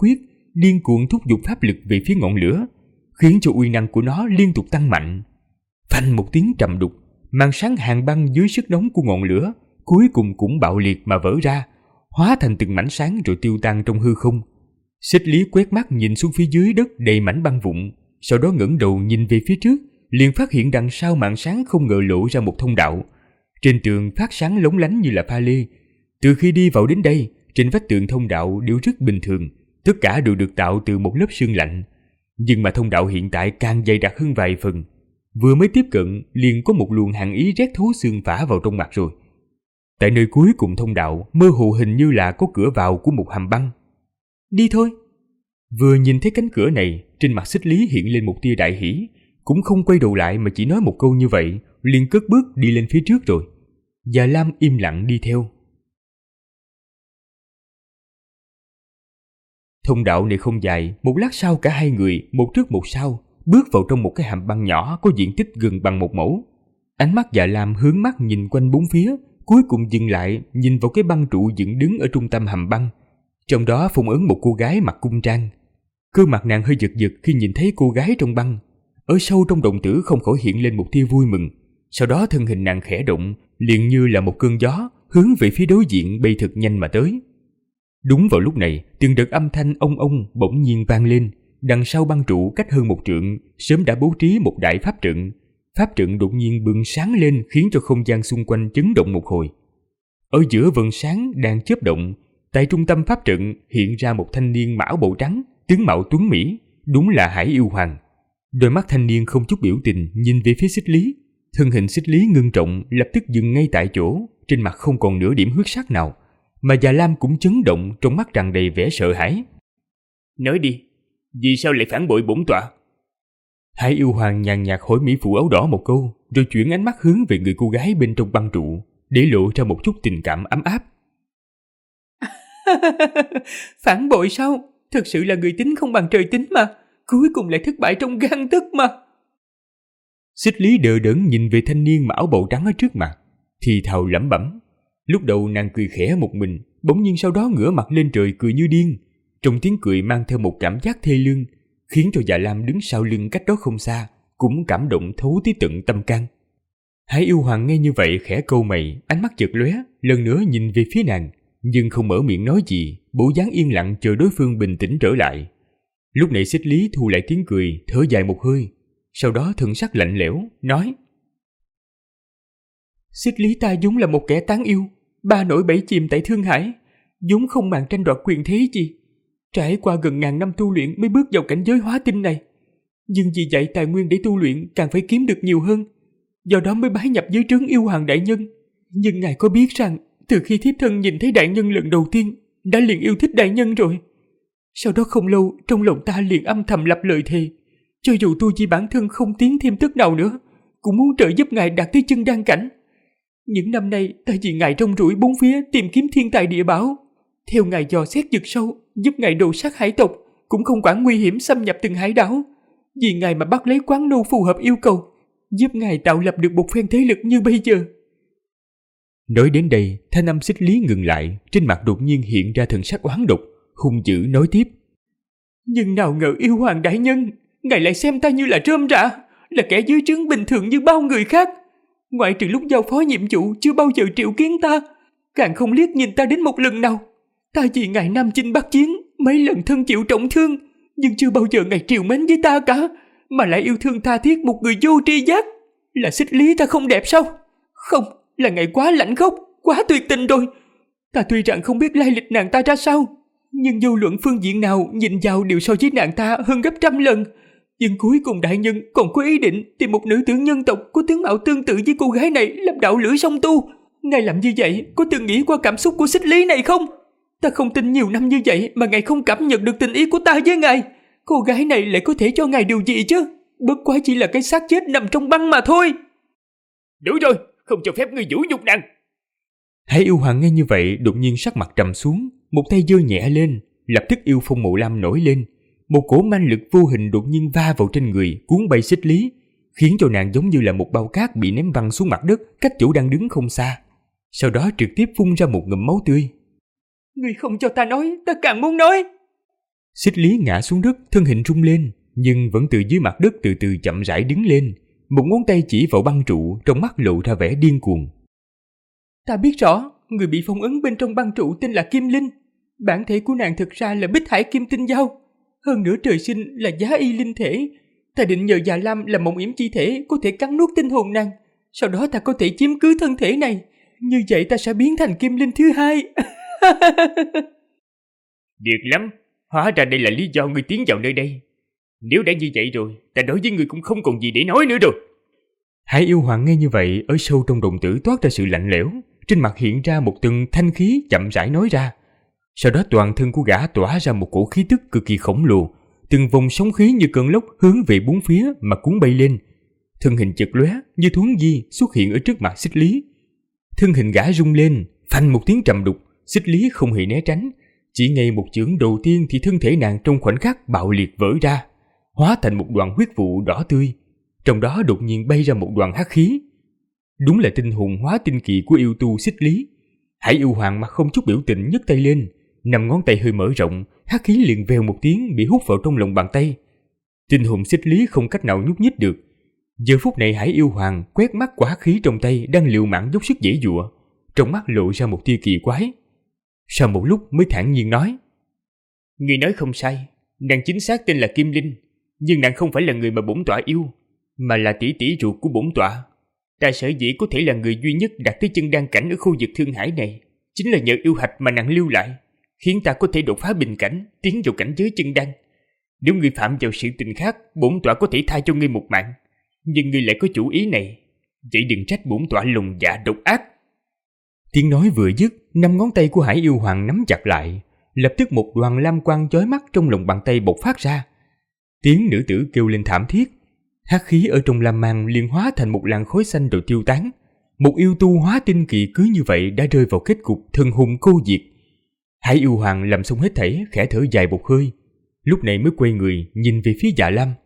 Speaker 2: điên cuồng thúc giục pháp lực về phía ngọn lửa, khiến cho uy năng của nó liên tục tăng mạnh. Phanh một tiếng trầm đục, màn sáng hàng băng dưới sức nóng của ngọn lửa cuối cùng cũng bạo liệt mà vỡ ra, hóa thành từng mảnh sáng rồi tiêu tan trong hư không. Xích Lý quét mắt nhìn xuống phía dưới đất đầy mảnh băng vụn, sau đó ngẩng đầu nhìn về phía trước, liền phát hiện đằng sau màn sáng không ngờ lộ ra một thông đạo. Trên tường phát sáng lóng lánh như là pha lê. Từ khi đi vào đến đây, trên vách tường thông đạo đều rất bình thường, tất cả đều được tạo từ một lớp sương lạnh. Nhưng mà thông đạo hiện tại càng dày đặc hơn vài phần. Vừa mới tiếp cận liền có một luồng hàn ý rét thấu xương phả vào trong mặt rồi. Tại nơi cuối cùng thông đạo, mơ hồ hình như là có cửa vào của một hầm băng. Đi thôi. Vừa nhìn thấy cánh cửa này, trên mặt Xích Lý hiện lên một tia đại hỉ, cũng không quay đầu lại mà chỉ nói một câu như vậy, liền cất bước đi lên phía trước rồi. Già Lam im lặng đi theo. Thông đạo này không dài, một lát sau cả hai người, một trước một sau, bước vào trong một cái hầm băng nhỏ có diện tích gần bằng một mẫu. Ánh mắt Dạ Lam hướng mắt nhìn quanh bốn phía, cuối cùng dừng lại nhìn vào cái băng trụ dựng đứng ở trung tâm hầm băng. Trong đó phong ấn một cô gái mặc cung trang. Gương mặt nàng hơi giật giật khi nhìn thấy cô gái trong băng. Ở sâu trong đồng tử không khỏi hiện lên một tia vui mừng. Sau đó thân hình nàng khẽ động, liền như là một cơn gió, hướng về phía đối diện bay thật nhanh mà tới. Đúng vào lúc này, từng đợt âm thanh ông bỗng nhiên vang lên. Đằng sau băng trụ cách hơn một trượng, sớm đã bố trí một đại pháp trận. Pháp trận đột nhiên bừng sáng lên khiến cho không gian xung quanh chấn động một hồi. Ở giữa vầng sáng đang chớp động, tại trung tâm pháp trận hiện ra một thanh niên mão bộ trắng, tướng mạo tuấn mỹ, đúng là Hải Yêu Hoàng. Đôi mắt thanh niên không chút biểu tình nhìn về phía Xích Lý. Thân hình Xích Lý ngưng trọng, lập tức dừng ngay tại chỗ, trên mặt không còn nửa điểm huyết sắc nào, mà Già Lam cũng chấn động, trong mắt tràn đầy vẻ sợ hãi.
Speaker 1: Nói đi, vì sao lại phản bội bổn tọa?
Speaker 2: Hải Yêu Hoàng nhàn nhạt hỏi mỹ phụ áo đỏ một câu, rồi chuyển ánh mắt hướng về người cô gái bên trong băng trụ, để lộ ra một chút tình cảm ấm áp.
Speaker 4: Phản bội sao? Thực sự là người tính không bằng trời tính mà, cuối cùng lại thất bại trong gang tấc mà.
Speaker 2: Xích Lý đờ đẫn nhìn về thanh niên mão bầu trắng ở trước mặt, thì thào lẩm bẩm. Lúc đầu nàng cười khẽ một mình, bỗng nhiên sau đó ngửa mặt lên trời cười như điên. Trong tiếng cười mang theo một cảm giác thê lương, khiến cho Dạ Lam đứng sau lưng cách đó không xa cũng cảm động thấu tới tận tâm can. Hải Yêu Hoàng nghe như vậy khẽ cau mày, ánh mắt chợt lóe, lần nữa nhìn về phía nàng, nhưng không mở miệng nói gì, bộ dáng yên lặng chờ đối phương bình tĩnh trở lại. Lúc này Xích Lý thu lại tiếng cười, thở dài một hơi, sau đó thần sắc lạnh lẽo nói:
Speaker 4: Xích Lý ta vốn là một kẻ tán yêu, ba nổi bảy chìm tại Thương Hải, vốn không màng tranh đoạt quyền thế gì. Trải qua gần ngàn năm tu luyện mới bước vào cảnh giới hóa tinh này, nhưng vì vậy tài nguyên để tu luyện càng phải kiếm được nhiều hơn, do đó mới bái nhập dưới trướng Yêu Hoàng đại nhân. Nhưng ngài có biết rằng từ khi thiếp thân nhìn thấy đại nhân lần đầu tiên đã liền yêu thích đại nhân rồi. Sau đó không lâu trong lòng ta liền âm thầm lập lời thề, cho dù tu vi bản thân không tiến thêm tấc nào nữa, cũng muốn trợ giúp ngài đạt tới chân đan cảnh. Những năm nay ta vì ngài rong ruổi bốn phía tìm kiếm thiên tài địa bảo, theo ngài dò xét vực sâu, giúp ngài đồ sát hải tộc, cũng không quản nguy hiểm xâm nhập từng hải đảo. Vì ngài mà bắt lấy quán nô phù hợp yêu cầu, giúp ngài tạo lập được một phen thế lực như bây giờ.
Speaker 2: Nói đến đây, thanh âm Xích Lý ngừng lại, trên mặt đột nhiên hiện ra thần sắc oán độc, hung dữ nói tiếp:
Speaker 4: Nhưng nào ngờ Yêu Hoàng đại nhân, ngài lại xem ta như là rơm rạ, là kẻ dưới trướng bình thường như bao người khác. Ngoại trừ lúc giao phó nhiệm vụ chưa bao giờ triệu kiến ta, càng không liếc nhìn ta đến một lần nào. Ta vì ngài Nam chinh Bắc chiến, mấy lần thân chịu trọng thương, nhưng chưa bao giờ ngài triều mến với ta cả, mà lại yêu thương tha thiết một người vô tri giác. Là Xích Lý ta không đẹp sao? Không, là ngài quá lãnh khốc, quá tuyệt tình rồi. Ta tuy rằng không biết lai lịch nàng ta ra sao, nhưng vô luận phương diện nào nhìn vào đều so với nàng ta hơn gấp trăm lần. Nhưng cuối cùng đại nhân còn có ý định tìm một nữ tử nhân tộc có tướng mạo tương tự với cô gái này làm đạo lữ song tu. Ngài làm như vậy có từng nghĩ qua cảm xúc của Xích Lý này không? Ta không tin nhiều năm như vậy mà ngài không cảm nhận được tình ý của ta với ngài. Cô gái này lại có thể cho ngài điều gì chứ? Bất quá chỉ là cái xác chết nằm trong băng mà thôi.
Speaker 1: Đủ rồi, không cho phép ngươi vũ nhục nàng.
Speaker 2: Hải Yêu Hoàng nghe như vậy đột nhiên sắc mặt trầm xuống, một tay giơ nhẹ lên, lập tức yêu phong mộ lam nổi lên. Một cỗ manh lực vô hình đột nhiên va vào trên người, cuốn bay Xích Lý, khiến cho nàng giống như là một bao cát bị ném văng xuống mặt đất cách chỗ đang đứng không xa. Sau đó trực tiếp phun ra một ngụm máu tươi.
Speaker 4: Ngươi không cho ta nói, ta càng muốn nói.
Speaker 2: Xích Lý ngã xuống đất, thân hình rung lên, nhưng vẫn từ dưới mặt đất từ từ chậm rãi đứng lên. Một ngón tay chỉ vào băng trụ, trong mắt lộ ra vẻ điên cuồng.
Speaker 4: Ta biết rõ, người bị phong ấn bên trong băng trụ tên là Kim Linh. Bản thể của nàng thực ra là Bích Hải Kim Tinh Dao. Hơn nữa trời sinh là giá y linh thể. Ta định nhờ Già Lam làm mộng yểm chi thể có thể cắn nuốt tinh hồn nàng. Sau đó ta có thể chiếm cứ thân thể này. Như vậy ta sẽ biến thành Kim Linh thứ hai.
Speaker 1: Được lắm, hóa ra đây là lý do ngươi tiến vào nơi đây. Nếu đã như vậy rồi, ta đối với ngươi cũng không còn gì để nói nữa rồi.
Speaker 2: Hải Yêu Hoàng nghe như vậy, ở sâu trong đồng tử toát ra sự lạnh lẽo, trên mặt hiện ra một tầng thanh khí chậm rãi nói ra. Sau đó toàn thân của gã tỏa ra một cổ khí tức cực kỳ khổng lồ, từng vòng sóng khí như cơn lốc hướng về bốn phía mà cuốn bay lên. Thân hình chợt lóe như thuấn di xuất hiện ở trước mặt Xích Lý. Thân hình gã rung lên, phanh một tiếng trầm đục, Xích Lý không hề né tránh, chỉ ngay một chưởng đầu tiên thì thân thể nàng trong khoảnh khắc bạo liệt vỡ ra, hóa thành một đoàn huyết vụ đỏ tươi. Trong đó đột nhiên bay ra một đoàn hắc khí. Đúng là tinh hồn hóa tinh kỳ của yêu tu Xích Lý. Hải Yêu Hoàng mặt không chút biểu tình nhấc tay lên, 5 ngón tay hơi mở rộng, hắc khí liền vèo một tiếng bị hút vào trong lòng bàn tay. Tinh hồn Xích Lý không cách nào nhúc nhích được. Giờ phút này Hải Yêu Hoàng quét mắt qua hắc khí trong tay đang liều mạng dốc sức giãy giụa, trong mắt lộ ra một tia kỳ quái. Sau một lúc mới thản nhiên nói:
Speaker 1: Người nói không sai, nàng chính xác tên là Kim Linh, nhưng nàng không phải là người mà bổn tọa yêu, mà là tỷ tỷ ruột của bổn tọa. Ta sở dĩ có thể là người duy nhất đạt tới chân đan cảnh ở khu vực Thương Hải này, chính là nhờ yêu hạch mà nàng lưu lại, khiến ta có thể đột phá bình cảnh, tiến vào cảnh giới chân đan. Nếu ngươi phạm vào sự tình khác, bổn tọa có thể tha cho ngươi một mạng, nhưng ngươi lại có chủ ý này, vậy đừng trách bổn tọa lòng dạ độc ác.
Speaker 2: Tiếng nói vừa dứt, 5 ngón tay của Hải Yêu Hoàng nắm chặt lại, lập tức một đoàn lam quang chói mắt trong lòng bàn tay bộc phát ra. Tiếng nữ tử kêu lên thảm thiết, hắc khí ở trong lam mang liền hóa thành một làn khói xanh rồi tiêu tán. Một yêu tu hóa tinh kỳ cứ như vậy đã rơi vào kết cục thân hùng cô diệt. Hải Yêu Hoàng làm xong hết thảy, khẽ thở dài một hơi, lúc này mới quay người nhìn về phía Dạ Lam.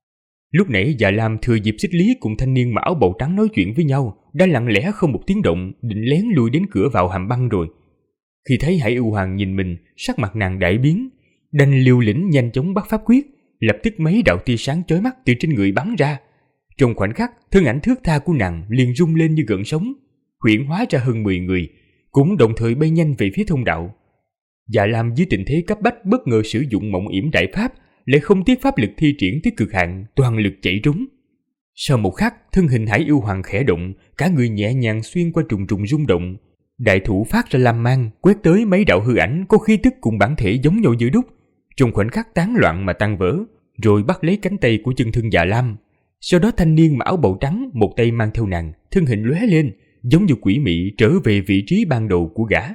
Speaker 2: Lúc nãy Dạ Lam thừa dịp Xích Lý cùng thanh niên mà áo bào trắng nói chuyện với nhau, đã lặng lẽ không một tiếng động, định lén lui đến cửa vào hàm băng rồi. Khi thấy Hải Yêu Hoàng nhìn mình, sắc mặt nàng đại biến, đành liều lĩnh nhanh chóng bắt pháp quyết, lập tức mấy đạo tia sáng chói mắt từ trên người bắn ra. Trong khoảnh khắc, thân ảnh thướt tha của nàng liền rung lên như gợn sóng, huyễn hóa ra hơn 10 người, cũng đồng thời bay nhanh về phía thông đạo. Dạ Lam dưới tình thế cấp bách bất ngờ sử dụng mộng yểm đại pháp, lại không tiếc pháp lực thi triển tới cực hạn, toàn lực chạy trốn. Sau một khắc, thân hình Hải Yêu Hoàng khẽ động, cả người nhẹ nhàng xuyên qua trùng trùng rung động. Đại thủ phát ra lam mang, quét tới mấy đạo hư ảnh có khí tức cùng bản thể giống nhau như đúc, trong khoảnh khắc tán loạn mà tan vỡ, rồi bắt lấy cánh tay của chân thân Dạ Lam. Sau đó thanh niên mặc áo bào trắng một tay mang theo nàng, thân hình lóe lên, giống như quỷ mị trở về vị trí ban đầu của gã.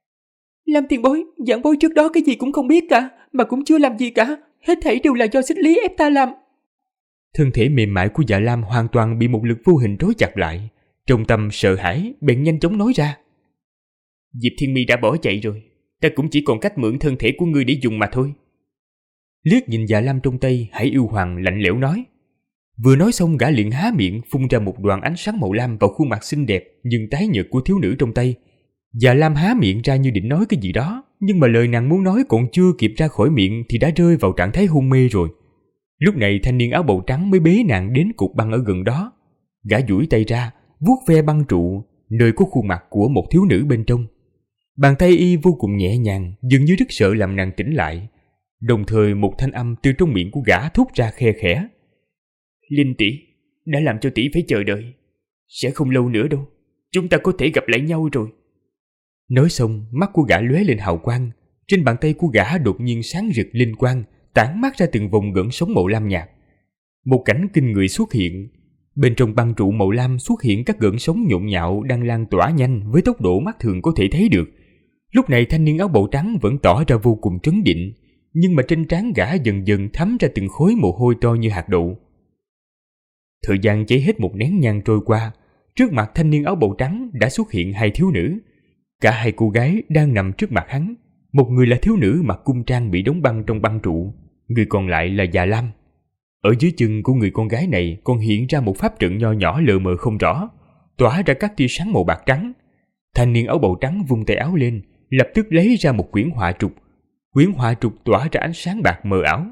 Speaker 4: Lam tiền bối, giảng bối trước đó cái gì cũng không biết cả, mà cũng chưa làm gì cả, hết thảy đều là do Xích Lý ép ta làm.
Speaker 2: Thân thể mềm mại của Dạ Lam hoàn toàn bị một lực vô hình trói chặt lại, trong tâm sợ hãi bèn nhanh chóng nói ra:
Speaker 1: Diệp Thiên Mi đã bỏ chạy rồi, ta cũng chỉ còn cách mượn thân thể của ngươi để dùng mà thôi.
Speaker 2: Liếc nhìn Dạ Lam trong tay, Hải Yêu Hoàng lạnh lẽo nói. Vừa nói xong gã liền há miệng phun ra một đoàn ánh sáng màu lam vào khuôn mặt xinh đẹp nhưng tái nhợt của thiếu nữ trong tay. Dạ Lam há miệng ra như định nói cái gì đó, nhưng mà lời nàng muốn nói còn chưa kịp ra khỏi miệng thì đã rơi vào trạng thái hôn mê rồi. Lúc này thanh niên áo bào trắng mới bế nàng đến cục băng ở gần đó. Gã duỗi tay ra, vuốt ve băng trụ, nơi có khuôn mặt của một thiếu nữ bên trong. Bàn tay y vô cùng nhẹ nhàng, dường như rất sợ làm nàng tỉnh lại. Đồng thời một thanh âm từ trong miệng của gã thốt ra khe khẽ. Linh tỷ, đã làm cho tỷ phải chờ đợi. Sẽ không lâu nữa đâu, chúng ta có thể gặp lại nhau rồi. Nói xong, mắt của gã lóe lên hào quang. Trên bàn tay của gã đột nhiên sáng rực linh quang, tản mát ra từng vòng gợn sóng màu lam nhạt. Một cảnh kinh người xuất hiện. Bên trong băng trụ màu lam xuất hiện các gợn sóng nhộn nhạo đang lan tỏa nhanh với tốc độ mắt thường có thể thấy được. Lúc này thanh niên áo bào trắng vẫn tỏ ra vô cùng trấn định, nhưng mà trên trán gã dần dần thấm ra từng khối mồ hôi to như hạt đậu. Thời gian cháy hết một nén nhang trôi qua, trước mặt thanh niên áo bào trắng đã xuất hiện hai thiếu nữ. Cả hai cô gái đang nằm trước mặt hắn. Một người là thiếu nữ mặc cung trang bị đóng băng trong băng trụ, người còn lại là Dạ Lam. Ở dưới chân của người con gái này còn hiện ra một pháp trận nho nhỏ lờ mờ không rõ, tỏa ra các tia sáng màu bạc trắng. Thanh niên áo bào trắng vung tay áo lên, lập tức lấy ra một quyển họa trục. quyển họa trục tỏa ra ánh sáng bạc mờ ảo.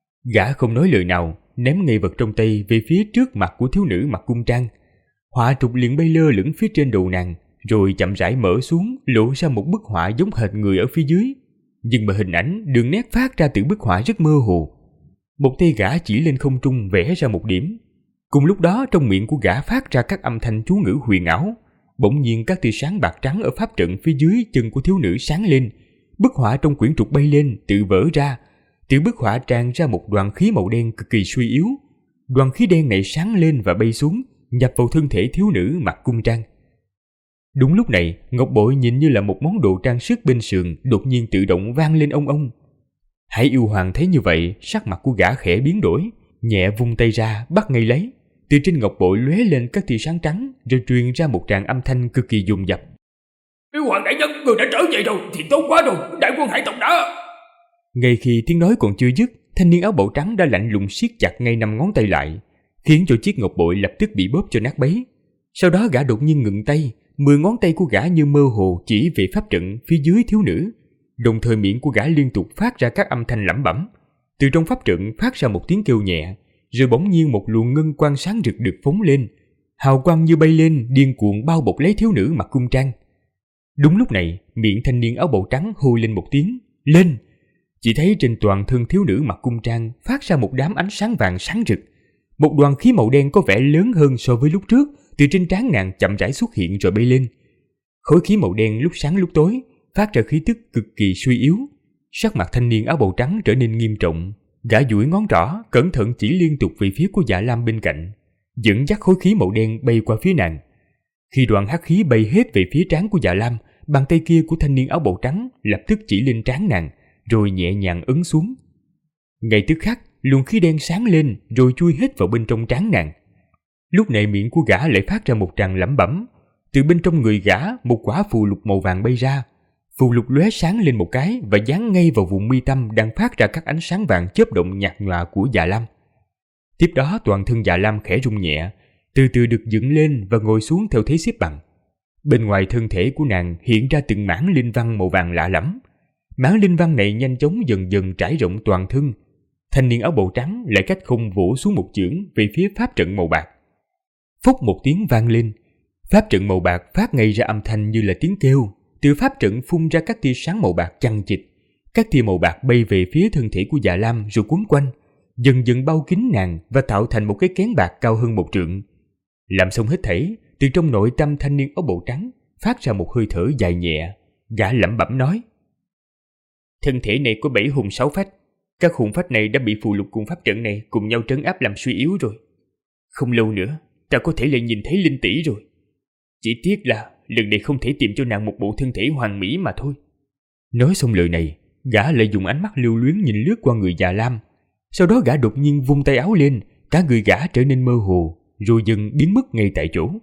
Speaker 2: Gã không nói lời nào, ném ngay vật trong tay về phía trước mặt của thiếu nữ mặc cung trang. Họa trục liền bay lơ lửng phía trên đầu nàng, rồi chậm rãi mở xuống, lộ ra một bức họa giống hệt người ở phía dưới. Nhưng mà hình ảnh, đường nét phát ra từ bức họa rất mơ hồ. Một tay gã chỉ lên không trung vẽ ra một điểm. Cùng lúc đó, trong miệng của gã phát ra các âm thanh chú ngữ huyền ảo. Bỗng nhiên các tia sáng bạc trắng ở pháp trận phía dưới chân của thiếu nữ sáng lên. Bức họa trong quyển trục bay lên, tự vỡ ra. Từ bức họa tràn ra một đoàn khí màu đen cực kỳ suy yếu. Đoàn khí đen này sáng lên và bay xuống, nhập vào thân thể thiếu nữ mặc cung trang. Đúng lúc này, ngọc bội nhìn như là một món đồ trang sức bên sườn đột nhiên tự động vang lên ông ông. Hải yêu hoàng thấy như vậy, sắc mặt của gã khẽ biến đổi, nhẹ vung tay ra bắt ngay lấy. Từ trên ngọc bội lóe lên các tia sáng trắng, rồi truyền ra một tràng âm thanh cực kỳ dồn dập.
Speaker 3: Yêu hoàng đại nhân, người đã trở về rồi thì tốt quá rồi, đại quân hải tộc đã.
Speaker 2: Ngay khi tiếng nói còn chưa dứt, thanh niên áo bào trắng đã lạnh lùng siết chặt ngay 5 ngón tay lại, khiến cho chiếc ngọc bội lập tức bị bóp cho nát bấy. Sau đó gã đột nhiên ngừng tay, 10 ngón tay của gã như mơ hồ chỉ về pháp trận phía dưới thiếu nữ. Đồng thời miệng của gã liên tục phát ra các âm thanh lẩm bẩm. Từ trong pháp trận phát ra một tiếng kêu nhẹ, rồi bỗng nhiên một luồng ngân quang sáng rực được phóng lên. Hào quang như bay lên, điên cuồng bao bọc lấy thiếu nữ mặc cung trang. Đúng lúc này, miệng thanh niên áo bào trắng hô lên một tiếng, lên. Chỉ thấy trên toàn thân thiếu nữ mặc cung trang phát ra một đám ánh sáng vàng sáng rực. Một đoàn khí màu đen có vẻ lớn hơn so với lúc trước, từ trên trán nàng chậm rãi xuất hiện rồi bay lên. Khối khí màu đen lúc sáng lúc tối, phát ra khí tức cực kỳ suy yếu. Sắc mặt thanh niên áo bào trắng trở nên nghiêm trọng. Gã duỗi ngón trỏ, cẩn thận chỉ liên tục về phía của Dạ Lam bên cạnh, dẫn dắt khối khí màu đen bay qua phía nàng. Khi đoàn hắc khí bay hết về phía trán của Dạ Lam, bàn tay kia của thanh niên áo bào trắng lập tức chỉ lên trán nàng, rồi nhẹ nhàng ấn xuống. Ngay tức khắc, luồng khí đen sáng lên rồi chui hết vào bên trong trán nàng. Lúc này miệng của gã lại phát ra một tràng lẩm bẩm. Từ bên trong người gã, một quả phù lục màu vàng bay ra. Phù lục lóe sáng lên một cái và dán ngay vào vùng mi tâm đang phát ra các ánh sáng vàng chớp động nhạt nhòa của Dạ Lam. Tiếp đó toàn thân Dạ Lam khẽ rung nhẹ, từ từ được dựng lên và ngồi xuống theo thế xếp bằng. Bên ngoài thân thể của nàng hiện ra từng mảng linh văn màu vàng lạ lẫm. Mảng linh văn này nhanh chóng dần dần trải rộng toàn thân. Thanh niên áo bào trắng lại cách không vỗ xuống một chưởng về phía pháp trận màu bạc. Phốc một tiếng vang lên, pháp trận màu bạc phát ngay ra âm thanh như là tiếng kêu. Từ pháp trận phun ra các tia sáng màu bạc chằng chịt. Các tia màu bạc bay về phía thân thể của Dạ Lam rồi quấn quanh, dần dần bao kín nàng và tạo thành một cái kén bạc cao hơn 1 trượng. Làm xong hết thảy, từ trong nội tâm thanh niên áo bào trắng phát ra một hơi thở dài nhẹ. Gã lẩm bẩm nói:
Speaker 1: thân thể này có 7 hồn 6 phách. Các hồn phách này đã bị phù lục cùng pháp trận này cùng nhau trấn áp làm suy yếu rồi. Không lâu nữa, ta có thể lại nhìn thấy linh tỷ rồi. Chỉ tiếc là lần này không thể tìm cho nàng một bộ thân thể hoàn mỹ mà thôi.
Speaker 2: Nói xong lời này, gã lại dùng ánh mắt lưu luyến nhìn lướt qua người Dạ Lam. Sau đó gã đột nhiên vung tay áo lên, cả người gã trở nên mơ hồ, rồi dần biến mất ngay tại chỗ.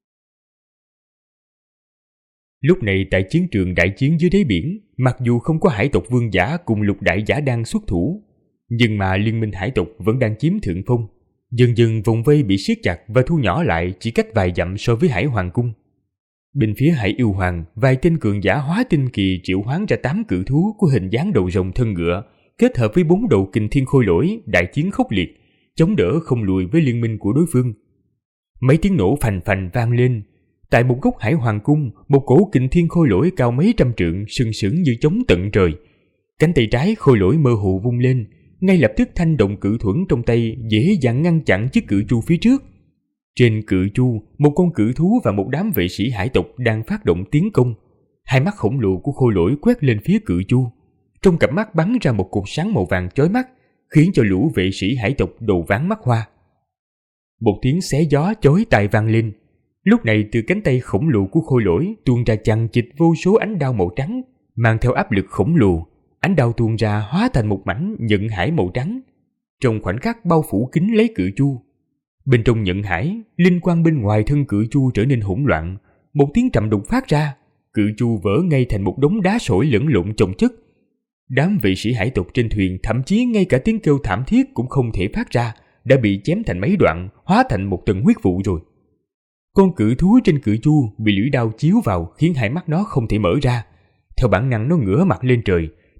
Speaker 2: Lúc này tại chiến trường đại chiến dưới đáy biển, mặc dù không có hải tộc vương giả cùng lục đại giả đang xuất thủ, nhưng mà liên minh hải tộc vẫn đang chiếm thượng phong. Dần dần vòng vây bị siết chặt và thu nhỏ lại chỉ cách vài dặm so với Hải Hoàng cung. Bên phía Hải Yêu Hoàng, vài tên cường giả hóa tinh kỳ triệu hoán ra 8 cự thú của hình dáng đầu rồng thân ngựa, kết hợp với 4 đầu kình thiên khôi lỗi, đại chiến khốc liệt, chống đỡ không lùi với liên minh của đối phương. Mấy tiếng nổ phành phành vang lên. Tại một góc Hải Hoàng cung, một cổ kình thiên khôi lỗi cao mấy trăm trượng sừng sững như chống tận trời. Cánh tay trái khôi lỗi mơ hồ vung lên, ngay lập tức thanh động cự thuẫn trong tay dễ dàng ngăn chặn chiếc cự chu phía trước. Trên cự chu, một con cự thú và một đám vệ sĩ hải tộc đang phát động tiến công. Hai mắt khổng lồ của khôi lỗi quét lên phía cự chu. Trong cặp mắt bắn ra một cột sáng màu vàng chói mắt, khiến cho lũ vệ sĩ hải tộc đầu váng mắt hoa. Một tiếng xé gió chói tai vang lên. Lúc này từ cánh tay khổng lồ của khôi lỗi tuôn ra chằng chịt vô số ánh đao màu trắng, mang theo áp lực khổng lồ. Ánh đao tuôn ra hóa thành một mảnh nhận hải màu trắng, trong khoảnh khắc bao phủ kín lấy cự chu. Bên trong nhận hải, linh quang bên ngoài thân cự chu trở nên hỗn loạn. Một tiếng trầm đục phát ra, cự chu vỡ ngay thành một đống đá sỏi lẫn lộn chồng chất. Đám vệ sĩ hải tộc trên thuyền thậm chí ngay cả tiếng kêu thảm thiết cũng không thể phát ra, đã bị chém thành mấy đoạn, hóa thành một tầng huyết vụ rồi. Con cự thú trên cự chu bị lưỡi đao chiếu vào khiến hai mắt nó không thể mở ra. Theo bản năng nó ngửa mặt lên trời,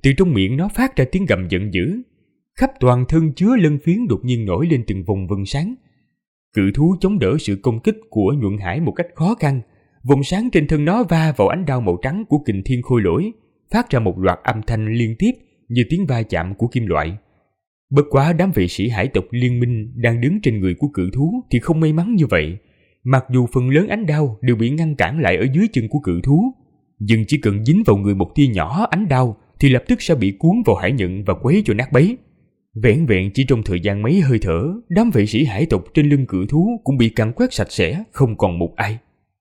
Speaker 2: từ trong miệng nó phát ra tiếng gầm giận dữ. Khắp toàn thân chứa lân phiến đột nhiên nổi lên từng vòng vân sáng. Cự thú chống đỡ sự công kích của Nhuận Hải một cách khó khăn. Vòng sáng trên thân nó va vào ánh đao màu trắng của Kình Thiên Khôi Lỗi, phát ra một loạt âm thanh liên tiếp như tiếng va chạm của kim loại. Bất quá đám vệ sĩ hải tộc liên minh đang đứng trên người của cự thú thì không may mắn như vậy. Mặc dù phần lớn ánh đao đều bị ngăn cản lại ở dưới chân của cự thú, nhưng chỉ cần dính vào người một tia nhỏ ánh đao thì lập tức sẽ bị cuốn vào hải nhận và quấy cho nát bấy. Vẻn vẹn chỉ trong thời gian mấy hơi thở, đám vệ sĩ hải tộc trên lưng cự thú cũng bị càn quét sạch sẽ, không còn một ai.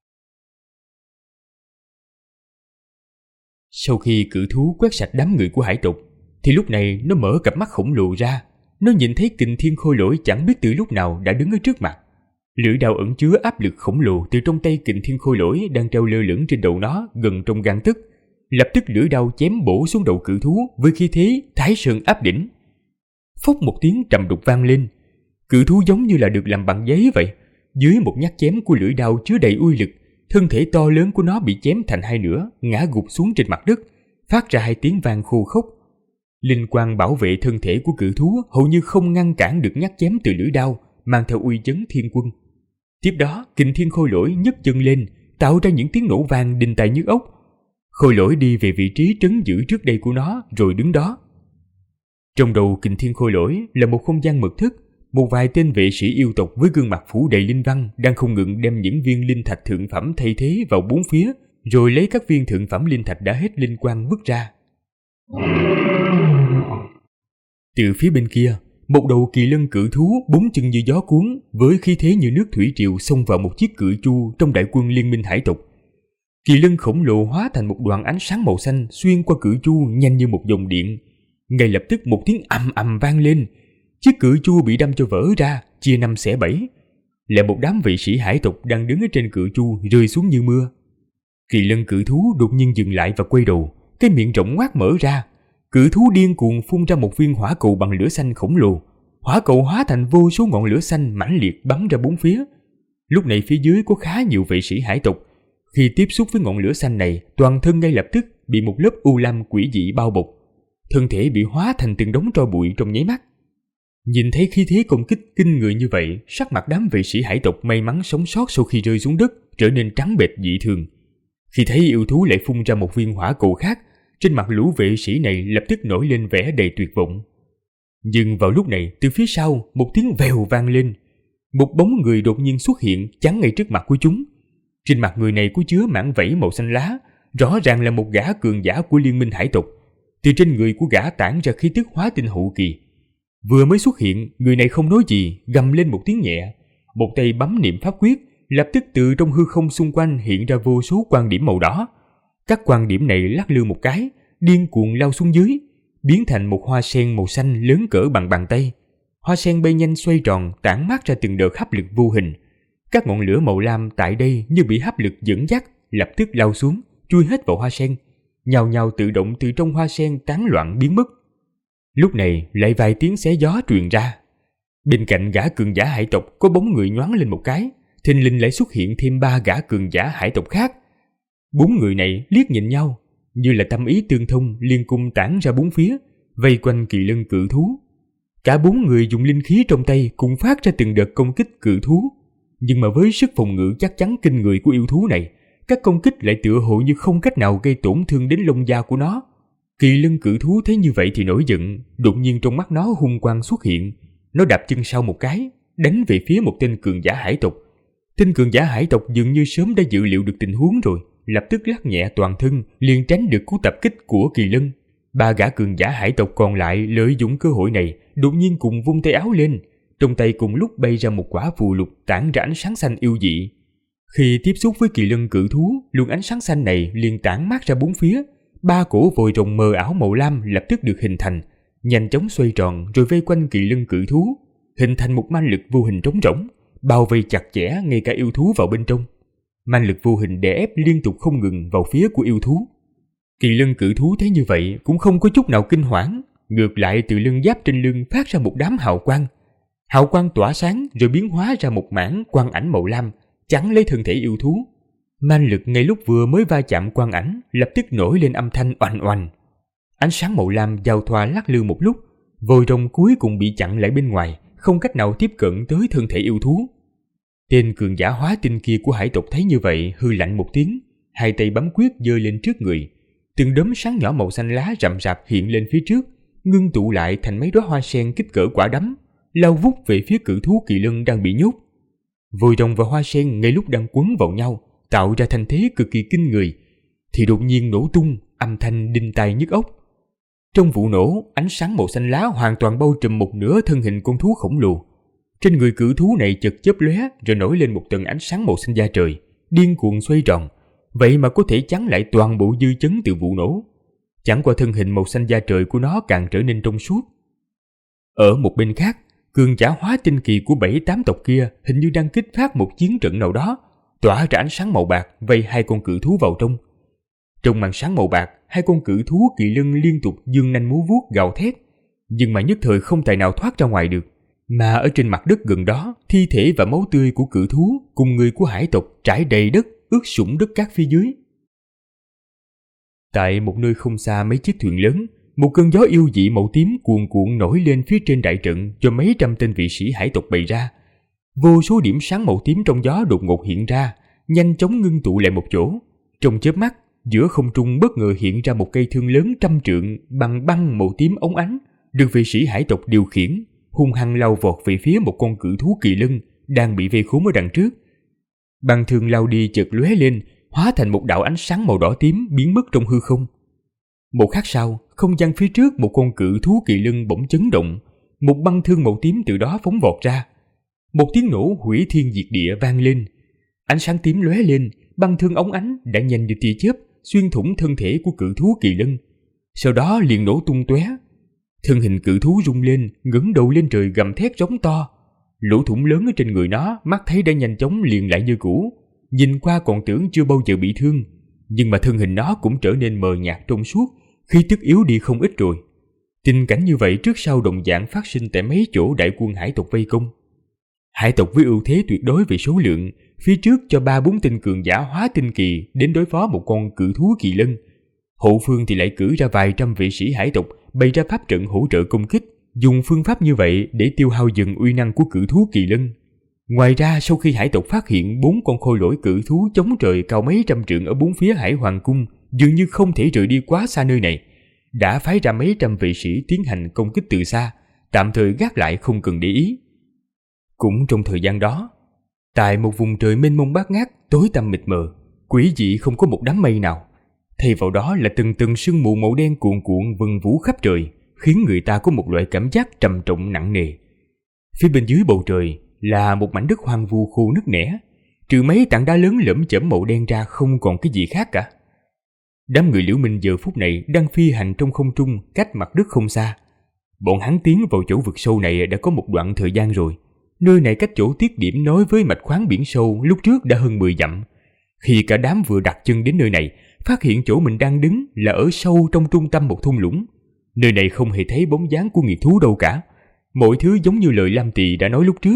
Speaker 2: Sau khi cự thú quét sạch đám người của hải tộc, thì lúc này nó mở cặp mắt khổng lồ ra. Nó nhìn thấy Kình Thiên Khôi Lỗi chẳng biết từ lúc nào đã đứng ở trước mặt. Lưỡi đao ẩn chứa áp lực khổng lồ từ trong tay Kình Thiên Khôi Lỗi đang treo lơ lửng trên đầu nó gần trong gang tấc. Lập tức lưỡi đao chém bổ xuống đầu cự thú với khí thế Thái Sơn áp đỉnh. Phốc một tiếng trầm đục vang lên. Cự thú giống như là được làm bằng giấy vậy. Dưới một nhát chém của lưỡi đao chứa đầy uy lực, thân thể to lớn của nó bị chém thành hai nửa, ngã gục xuống trên mặt đất, phát ra hai tiếng vang khô khốc. Linh quang bảo vệ thân thể của cự thú hầu như không ngăn cản được nhát chém từ lưỡi đao, mang theo uy chấn thiên quân. Tiếp đó, Kình Thiên Khôi Lỗi nhấc chân lên, tạo ra những tiếng nổ vang đinh tai nhức óc. Khôi Lỗi đi về vị trí trấn giữ trước đây của nó rồi đứng đó. Trong đầu Kình Thiên Khôi Lỗi là một không gian mật thất. Một vài tên vệ sĩ yêu tộc với gương mặt phủ đầy linh văn đang không ngừng đem những viên linh thạch thượng phẩm thay thế vào bốn phía, rồi lấy các viên thượng phẩm linh thạch đã hết linh quang vứt ra. Từ phía bên kia, một đầu kỳ lân cự thú bốn chân như gió cuốn, với khí thế như nước thủy triều xông vào một chiếc cự chu trong đại quân liên minh hải tộc. Kỳ lân khổng lồ hóa thành một đoàn ánh sáng màu xanh xuyên qua cự chu nhanh như một dòng điện. Ngay lập tức một tiếng ầm ầm vang lên. Chiếc cự chu bị đâm cho vỡ ra, chia năm xẻ bảy. Là một đám vệ sĩ hải tộc đang đứng ở trên cự chu rơi xuống như mưa. Kỳ lân cự thú đột nhiên dừng lại và quay đầu, cái miệng rộng ngoác mở ra. Cự thú điên cuồng phun ra một viên hỏa cầu bằng lửa xanh khổng lồ. Hỏa cầu hóa thành vô số ngọn lửa xanh mãnh liệt bắn ra bốn phía. Lúc này phía dưới có khá nhiều vệ sĩ hải tộc. Khi tiếp xúc với ngọn lửa xanh này, toàn thân ngay lập tức bị một lớp u lam quỷ dị bao bọc. Thân thể bị hóa thành từng đống tro bụi trong nháy mắt. Nhìn thấy khí thế công kích kinh người như vậy, sắc mặt đám vệ sĩ hải tộc may mắn sống sót sau khi rơi xuống đất trở nên trắng bệch dị thường. Khi thấy yêu thú lại phun ra một viên hỏa cầu khác, trên mặt lũ vệ sĩ này lập tức nổi lên vẻ đầy tuyệt vọng. Nhưng vào lúc này, từ phía sau, một tiếng vèo vang lên. Một bóng người đột nhiên xuất hiện chắn ngay trước mặt của chúng. Trên mặt người này có chứa mảng vảy màu xanh lá, rõ ràng là một gã cường giả của liên minh hải tộc. Từ trên người của gã tản ra khí tức hóa tinh hậu kỳ. Vừa mới xuất hiện, người này không nói gì, gầm lên một tiếng nhẹ. Một tay bấm niệm pháp quyết, lập tức từ trong hư không xung quanh hiện ra vô số quang điểm màu đỏ. Các quang điểm này lắc lư một cái, điên cuồng lao xuống dưới, biến thành một hoa sen màu xanh lớn cỡ bằng bàn tay. Hoa sen bay nhanh xoay tròn, tản mát ra từng đợt hấp lực vô hình. Các ngọn lửa màu lam tại đây như bị hấp lực dẫn dắt, lập tức lao xuống, chui hết vào hoa sen, nhào nhào tự động từ trong hoa sen tán loạn biến mất. Lúc này lại vài tiếng xé gió truyền ra. Bên cạnh gã cường giả hải tộc có bóng người nhoáng lên một cái, thình lình lại xuất hiện thêm 3 gã cường giả hải tộc khác. 4 người này liếc nhìn nhau, như là tâm ý tương thông, liên cung tản ra bốn phía, vây quanh kỳ lân cự thú. Cả 4 người dùng linh khí trong tay cùng phát ra từng đợt công kích cự thú. Nhưng mà với sức phòng ngự chắc chắn kinh người của yêu thú này, các công kích lại tựa hồ như không cách nào gây tổn thương đến lông da của nó. Kỳ lân cự thú thấy như vậy thì nổi giận, đột nhiên trong mắt nó hung quang xuất hiện. Nó đạp chân sau một cái, đánh về phía một tên cường giả hải tộc. Tên cường giả hải tộc dường như sớm đã dự liệu được tình huống rồi, lập tức lắc nhẹ toàn thân, liền tránh được cú tập kích của kỳ lân. 3 gã cường giả hải tộc còn lại lợi dụng cơ hội này, đột nhiên cùng vung tay áo lên, trong tay cùng lúc bay ra một quả phù lục tản ra ánh sáng xanh yêu dị. Khi tiếp xúc với kỳ lân cự thú, luồng ánh sáng xanh này liền tản mát ra bốn phía. 3 cổ vòi rồng mờ ảo màu lam lập tức được hình thành, nhanh chóng xoay tròn rồi vây quanh kỳ lân cự thú, hình thành một man lực vô hình trống rỗng, bao vây chặt chẽ ngay cả yêu thú vào bên trong. Man lực vô hình đè ép liên tục không ngừng vào phía của yêu thú. Kỳ lân cự thú thấy như vậy cũng không có chút nào kinh hoảng, ngược lại từ lưng giáp trên lưng phát ra một đám hào quang. Hào quang tỏa sáng rồi biến hóa ra một mảng quang ảnh màu lam, chắn lấy thân thể yêu thú. Man lực ngay lúc vừa mới va chạm quang ảnh lập tức nổi lên âm thanh oanh oanh. Ánh sáng màu lam giao thoa lắc lư một lúc, vòi rồng cuối cùng bị chặn lại bên ngoài, không cách nào tiếp cận tới thân thể yêu thú. Tên cường giả hóa tinh kia của hải tộc thấy như vậy hư lạnh một tiếng, hai tay bấm quyết giơ lên trước người. Từng đốm sáng nhỏ màu xanh lá rậm rạp hiện lên phía trước, ngưng tụ lại thành mấy đóa hoa sen kích cỡ quả đấm, lao vút về phía cự thú kỳ lân đang bị nhốt. Vòi rồng và hoa sen ngay lúc đang quấn vào nhau, tạo ra thành thế cực kỳ kinh người, thì đột nhiên nổ tung, âm thanh đinh tai nhức óc. Trong vụ nổ, ánh sáng màu xanh lá hoàn toàn bao trùm một nửa thân hình con thú khổng lồ. Trên người cự thú này chợt chớp lóe rồi nổi lên một tầng ánh sáng màu xanh da trời, điên cuồng xoay tròn, vậy mà có thể chắn lại toàn bộ dư chấn từ vụ nổ. Chẳng qua thân hình màu xanh da trời của nó càng trở nên trong suốt. Ở một bên khác, cường giả hóa tinh kỳ của 7-8 tộc kia hình như đang kích phát một chiến trận nào đó, tỏa ra ánh sáng màu bạc vây hai con cự thú vào trong. Trong màn sáng màu bạc, hai con cự thú kỳ lân liên tục giương nanh múa vuốt gào thét, nhưng mà nhất thời không tài nào thoát ra ngoài được. Mà ở trên mặt đất gần đó, thi thể và máu tươi của cự thú cùng người của hải tộc trải đầy đất, ướt sũng đất cát phía dưới. Tại một nơi không xa mấy chiếc thuyền lớn, một cơn gió yêu dị màu tím cuồn cuộn nổi lên phía trên đại trận do mấy trăm tên vị sĩ hải tộc bày ra. Vô số điểm sáng màu tím trong gió đột ngột hiện ra, nhanh chóng ngưng tụ lại một chỗ. Trong chớp mắt, giữa không trung bất ngờ hiện ra một cây thương lớn 100 trượng bằng băng màu tím óng ánh, được vị sĩ hải tộc điều khiển, hung hăng lao vọt về phía một con cự thú kỳ lân đang bị vây khốn ở đằng trước. Băng thương lao đi chợt lóe lên, hóa thành một đạo ánh sáng màu đỏ tím biến mất trong hư không. Một khắc sau, không gian phía trước một con cự thú kỳ lân bỗng chấn động, một băng thương màu tím từ đó phóng vọt ra. Một tiếng nổ hủy thiên diệt địa vang lên, ánh sáng tím lóe lên, băng thương óng ánh đã nhanh như tia chớp xuyên thủng thân thể của cự thú kỳ lân, sau đó liền nổ tung tóe. Thân hình cự thú rung lên, ngẩng đầu lên trời gầm thét giống to. Lỗ thủng lớn ở trên người nó, mắt thấy đã nhanh chóng liền lại như cũ, nhìn qua còn tưởng chưa bao giờ bị thương, nhưng mà thân hình nó cũng trở nên mờ nhạt trong suốt, khí tức yếu đi không ít rồi. Tình cảnh như vậy trước sau đồng dạng phát sinh tại mấy chỗ đại quân hải tộc vây công. Hải tộc với ưu thế tuyệt đối về số lượng, phía trước cho 3-4 tên cường giả hóa tinh kỳ đến đối phó một con cự thú kỳ lân. Hậu phương thì lại cử ra vài trăm vị sĩ hải tộc bày ra pháp trận hỗ trợ công kích, dùng phương pháp như vậy để tiêu hao dần uy năng của cự thú kỳ lân. Ngoài ra, sau khi hải tộc phát hiện 4 con khôi lỗi cự thú chống trời cao mấy trăm trượng ở bốn phía Hải Hoàng cung dường như không thể rời đi quá xa nơi này, đã phái ra mấy trăm vị sĩ tiến hành công kích từ xa, tạm thời gác lại không cần để ý. Cũng trong thời gian đó, tại một vùng trời mênh mông bát ngát, tối tăm mịt mờ, quỷ dị không có một đám mây nào, thay vào đó là từng từng sương mù màu đen cuồn cuộn vần vũ khắp trời, khiến người ta có một loại cảm giác trầm trọng nặng nề. Phía bên dưới bầu trời là một mảnh đất hoang vu khô nứt nẻ, trừ mấy tảng đá lớn lởm chởm màu đen ra không còn cái gì khác cả. Đám người Liễu Minh giờ phút này đang phi hành trong không trung cách mặt đất không xa. Bọn hắn tiến vào chỗ vực sâu này đã có một đoạn thời gian rồi. Nơi này cách chỗ tiết điểm nối với mạch khoáng biển sâu lúc trước đã hơn 10 dặm. Khi cả đám vừa đặt chân đến nơi này, phát hiện chỗ mình đang đứng là ở sâu trong trung tâm một thung lũng. Nơi này không hề thấy bóng dáng của nghiệt thú đâu cả. Mọi thứ giống như lời Lam Tỳ đã nói lúc trước.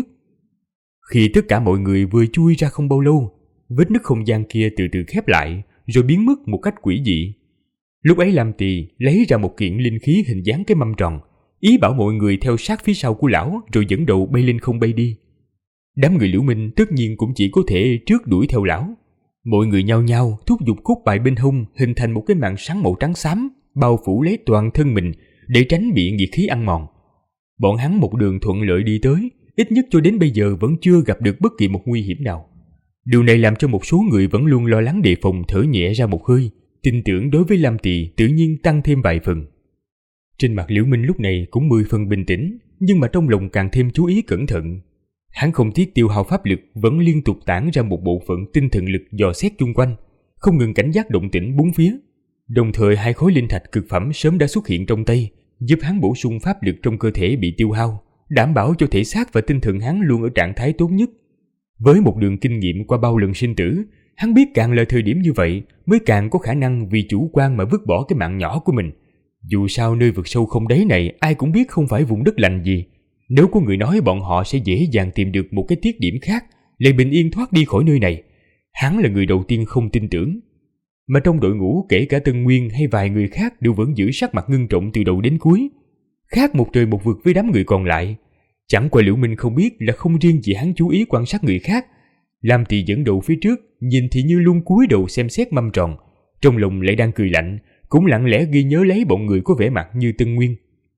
Speaker 2: Khi tất cả mọi người vừa chui ra không bao lâu, vết nứt không gian kia từ từ khép lại, rồi biến mất một cách quỷ dị. Lúc ấy Lam Tỳ lấy ra một kiện linh khí hình dáng cái mâm tròn, ý bảo mọi người theo sát phía sau của lão rồi dẫn đầu bay lên không bay đi. Đám người Liễu Minh tất nhiên cũng chỉ có thể trước đuổi theo lão. Mọi người nhao nhao thúc giục cốt bài bên hông hình thành một cái màn sáng màu trắng xám bao phủ lấy toàn thân mình để tránh bị nhiệt khí ăn mòn. Bọn hắn một đường thuận lợi đi tới, ít nhất cho đến bây giờ vẫn chưa gặp được bất kỳ một nguy hiểm nào. Điều này làm cho một số người vẫn luôn lo lắng đề phòng thở nhẹ ra một hơi, tin tưởng đối với Lam Tỳ tự nhiên tăng thêm vài phần. Trên mặt Liễu Minh lúc này cũng 10 phần bình tĩnh, nhưng mà trong lòng càng thêm chú ý cẩn thận. Hắn không tiếc tiêu hao pháp lực, vẫn liên tục tản ra một bộ phận tinh thần lực dò xét chung quanh, không ngừng cảnh giác động tĩnh bốn phía. Đồng thời 2 khối linh thạch cực phẩm sớm đã xuất hiện trong tay, giúp hắn bổ sung pháp lực trong cơ thể bị tiêu hao, đảm bảo cho thể xác và tinh thần hắn luôn ở trạng thái tốt nhất. Với một đường kinh nghiệm qua bao lần sinh tử, hắn biết càng là thời điểm như vậy mới càng có khả năng vì chủ quan mà vứt bỏ cái mạng nhỏ của mình. Dù sao nơi vực sâu không đáy này ai cũng biết không phải vùng đất lành gì. Nếu có người nói bọn họ sẽ dễ dàng tìm được một cái tiết điểm khác, lại bình yên thoát đi khỏi nơi này, hắn là người đầu tiên không tin tưởng. mà trong đội ngũ kể cả Tân Nguyên hay vài người khác đều vẫn giữ sắc mặt ngưng trọng từ đầu đến cuối, khác một trời một vực với đám người còn lại. Chẳng qua Liễu Minh không biết là không riêng gì hắn chú ý quan sát người khác, Lam Tỳ dẫn đầu phía trước, nhìn thì như luôn cúi đầu xem xét mâm tròn, trong lòng lại đang cười lạnh, cũng lặng lẽ ghi nhớ lấy bọn người có vẻ mặt như Tân Nguyên.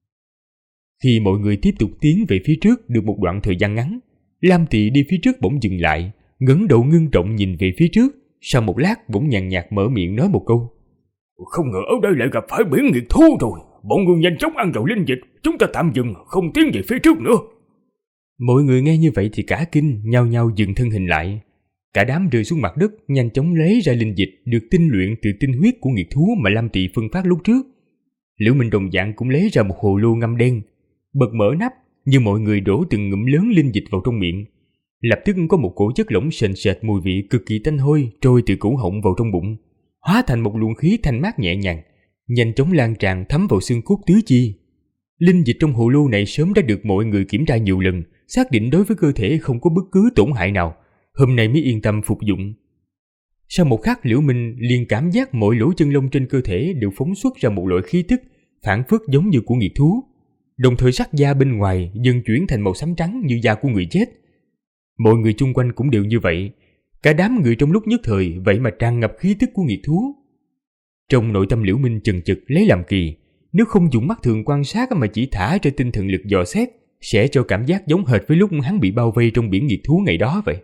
Speaker 2: Khi mọi người tiếp tục tiến về phía trước được một đoạn thời gian ngắn, Lam Tỳ đi phía trước bỗng dừng lại, ngẩng đầu ngưng trọng nhìn về phía trước, sau một lát bỗng nhàn nhạt mở miệng nói một câu:
Speaker 3: Không ngờ ở đây lại gặp phải biển nghiệt thú rồi, bọn người nhanh chóng ăn vào linh dịch, chúng ta tạm dừng, không tiến về phía trước nữa.
Speaker 2: Mọi người nghe như vậy thì cả kinh, nhao nhao dừng thân hình lại. Cả đám rơi xuống mặt đất, nhanh chóng lấy ra linh dịch được tinh luyện từ tinh huyết của nghiệt thú mà Lam Tỳ phân phát lúc trước. Liễu Minh đồng dạng cũng lấy ra một hồ lô ngăm đen, bật mở nắp, như mọi người đổ từng ngụm lớn linh dịch vào trong miệng. Lập tức có một cổ chất lỏng sền sệt mùi vị cực kỳ tanh hôi trôi từ cổ họng vào trong bụng, hóa thành một luồng khí thanh mát nhẹ nhàng, nhanh chóng lan tràn thấm vào xương cốt tứ chi. Linh dịch trong hồ lô này sớm đã được mọi người kiểm tra nhiều lần, xác định đối với cơ thể không có bất cứ tổn hại nào, hôm nay mới yên tâm phục dụng. Sau một khắc, Liễu Minh liền cảm giác mọi lỗ chân lông trên cơ thể đều phóng xuất ra một loại khí tức phản phất giống như của nghiệt thú, đồng thời sắc da bên ngoài dần chuyển thành màu xám trắng như da của người chết. Mọi người chung quanh cũng đều như vậy, cả đám người trong lúc nhất thời vậy mà tràn ngập khí tức của nghiệt thú. Trong nội tâm Liễu Minh chần chừ lấy làm kỳ, nếu không dùng mắt thường quan sát mà chỉ thả ra tinh thần lực dò xét, sẽ cho cảm giác giống hệt với lúc hắn bị bao vây trong biển nghiệt thú ngày đó vậy.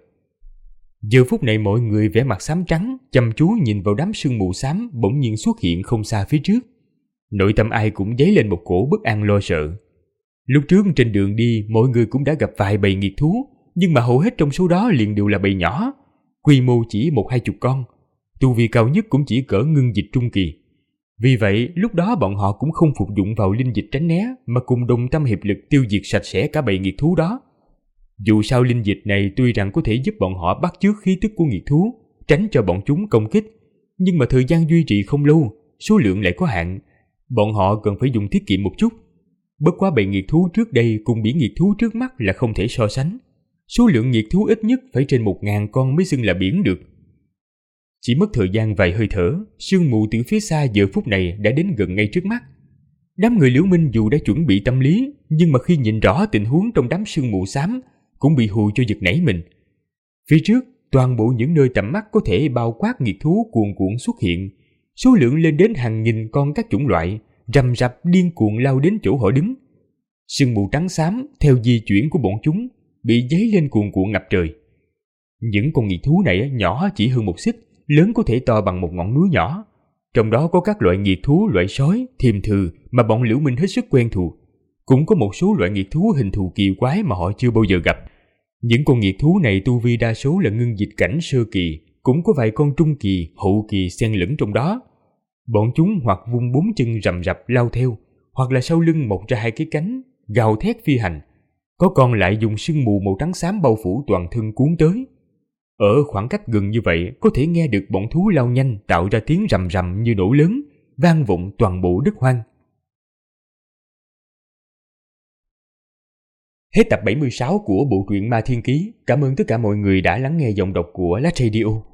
Speaker 2: Giờ phút này mọi người vẻ mặt xám trắng, chăm chú nhìn vào đám sương mù xám bỗng nhiên xuất hiện không xa phía trước. Nội tâm ai cũng dấy lên một cổ bất an lo sợ. Lúc trước trên đường đi, mọi người cũng đã gặp vài bầy nghiệt thú, nhưng mà hầu hết trong số đó liền đều là bầy nhỏ, quy mô chỉ 1-20 con, tu vi cao nhất cũng chỉ cỡ ngưng dịch trung kỳ. Vì vậy, lúc đó bọn họ cũng không phục dụng vào linh dịch tránh né, mà cùng đồng tâm hiệp lực tiêu diệt sạch sẽ cả bầy nghiệt thú đó. Dù sao linh dịch này tuy rằng có thể giúp bọn họ bắt chước khí tức của nghiệt thú, tránh cho bọn chúng công kích, nhưng mà thời gian duy trì không lâu, số lượng lại có hạn, bọn họ cần phải dùng tiết kiệm một chút. Bất quá bầy nghiệt thú trước đây cùng biển nghiệt thú trước mắt là không thể so sánh. Số lượng nghiệt thú ít nhất phải trên 1000 con mới xưng là biển được. Chỉ mất thời gian vài hơi thở, sương mù từ phía xa giờ phút này đã đến gần ngay trước mắt. Đám người Liễu Minh dù đã chuẩn bị tâm lý, nhưng mà khi nhìn rõ tình huống trong đám sương mù xám, cũng bị hù cho giật nảy mình. Phía trước, toàn bộ những nơi tầm mắt có thể bao quát nghiệt thú cuồn cuộn xuất hiện, số lượng lên đến hàng nghìn con các chủng loại, rầm rập điên cuồng lao đến chỗ họ đứng. Sương mù trắng xám theo di chuyển của bọn chúng bị dấy lên cuồn cuộn ngập trời. Những con nghiệt thú này nhỏ chỉ hơn một xích, lớn có thể to bằng một ngọn núi nhỏ. Trong đó có các loại nghiệt thú loại sói, thiềm thừ mà bọn Liễu Minh hết sức quen thuộc. Cũng có một số loại nghiệt thú hình thù kỳ quái mà họ chưa bao giờ gặp. Những con nghiệt thú này tu vi đa số là ngưng dịch cảnh sơ kỳ, cũng có vài con trung kỳ, hậu kỳ xen lẫn trong đó. Bọn chúng hoặc vung 4 chân rầm rập lao theo, hoặc là sau lưng mọc ra 2 cái cánh, gào thét phi hành. Có con lại dùng sương mù màu trắng xám bao phủ toàn thân cuốn tới. Ở khoảng cách gần như vậy, có thể nghe được bọn thú lao nhanh tạo ra tiếng rầm rầm như nổ lớn, vang vọng toàn bộ đất hoang. Hết tập 76 của bộ truyện Ma Thiên Ký. Cảm ơn tất cả mọi người đã lắng nghe giọng đọc của Lát Radio.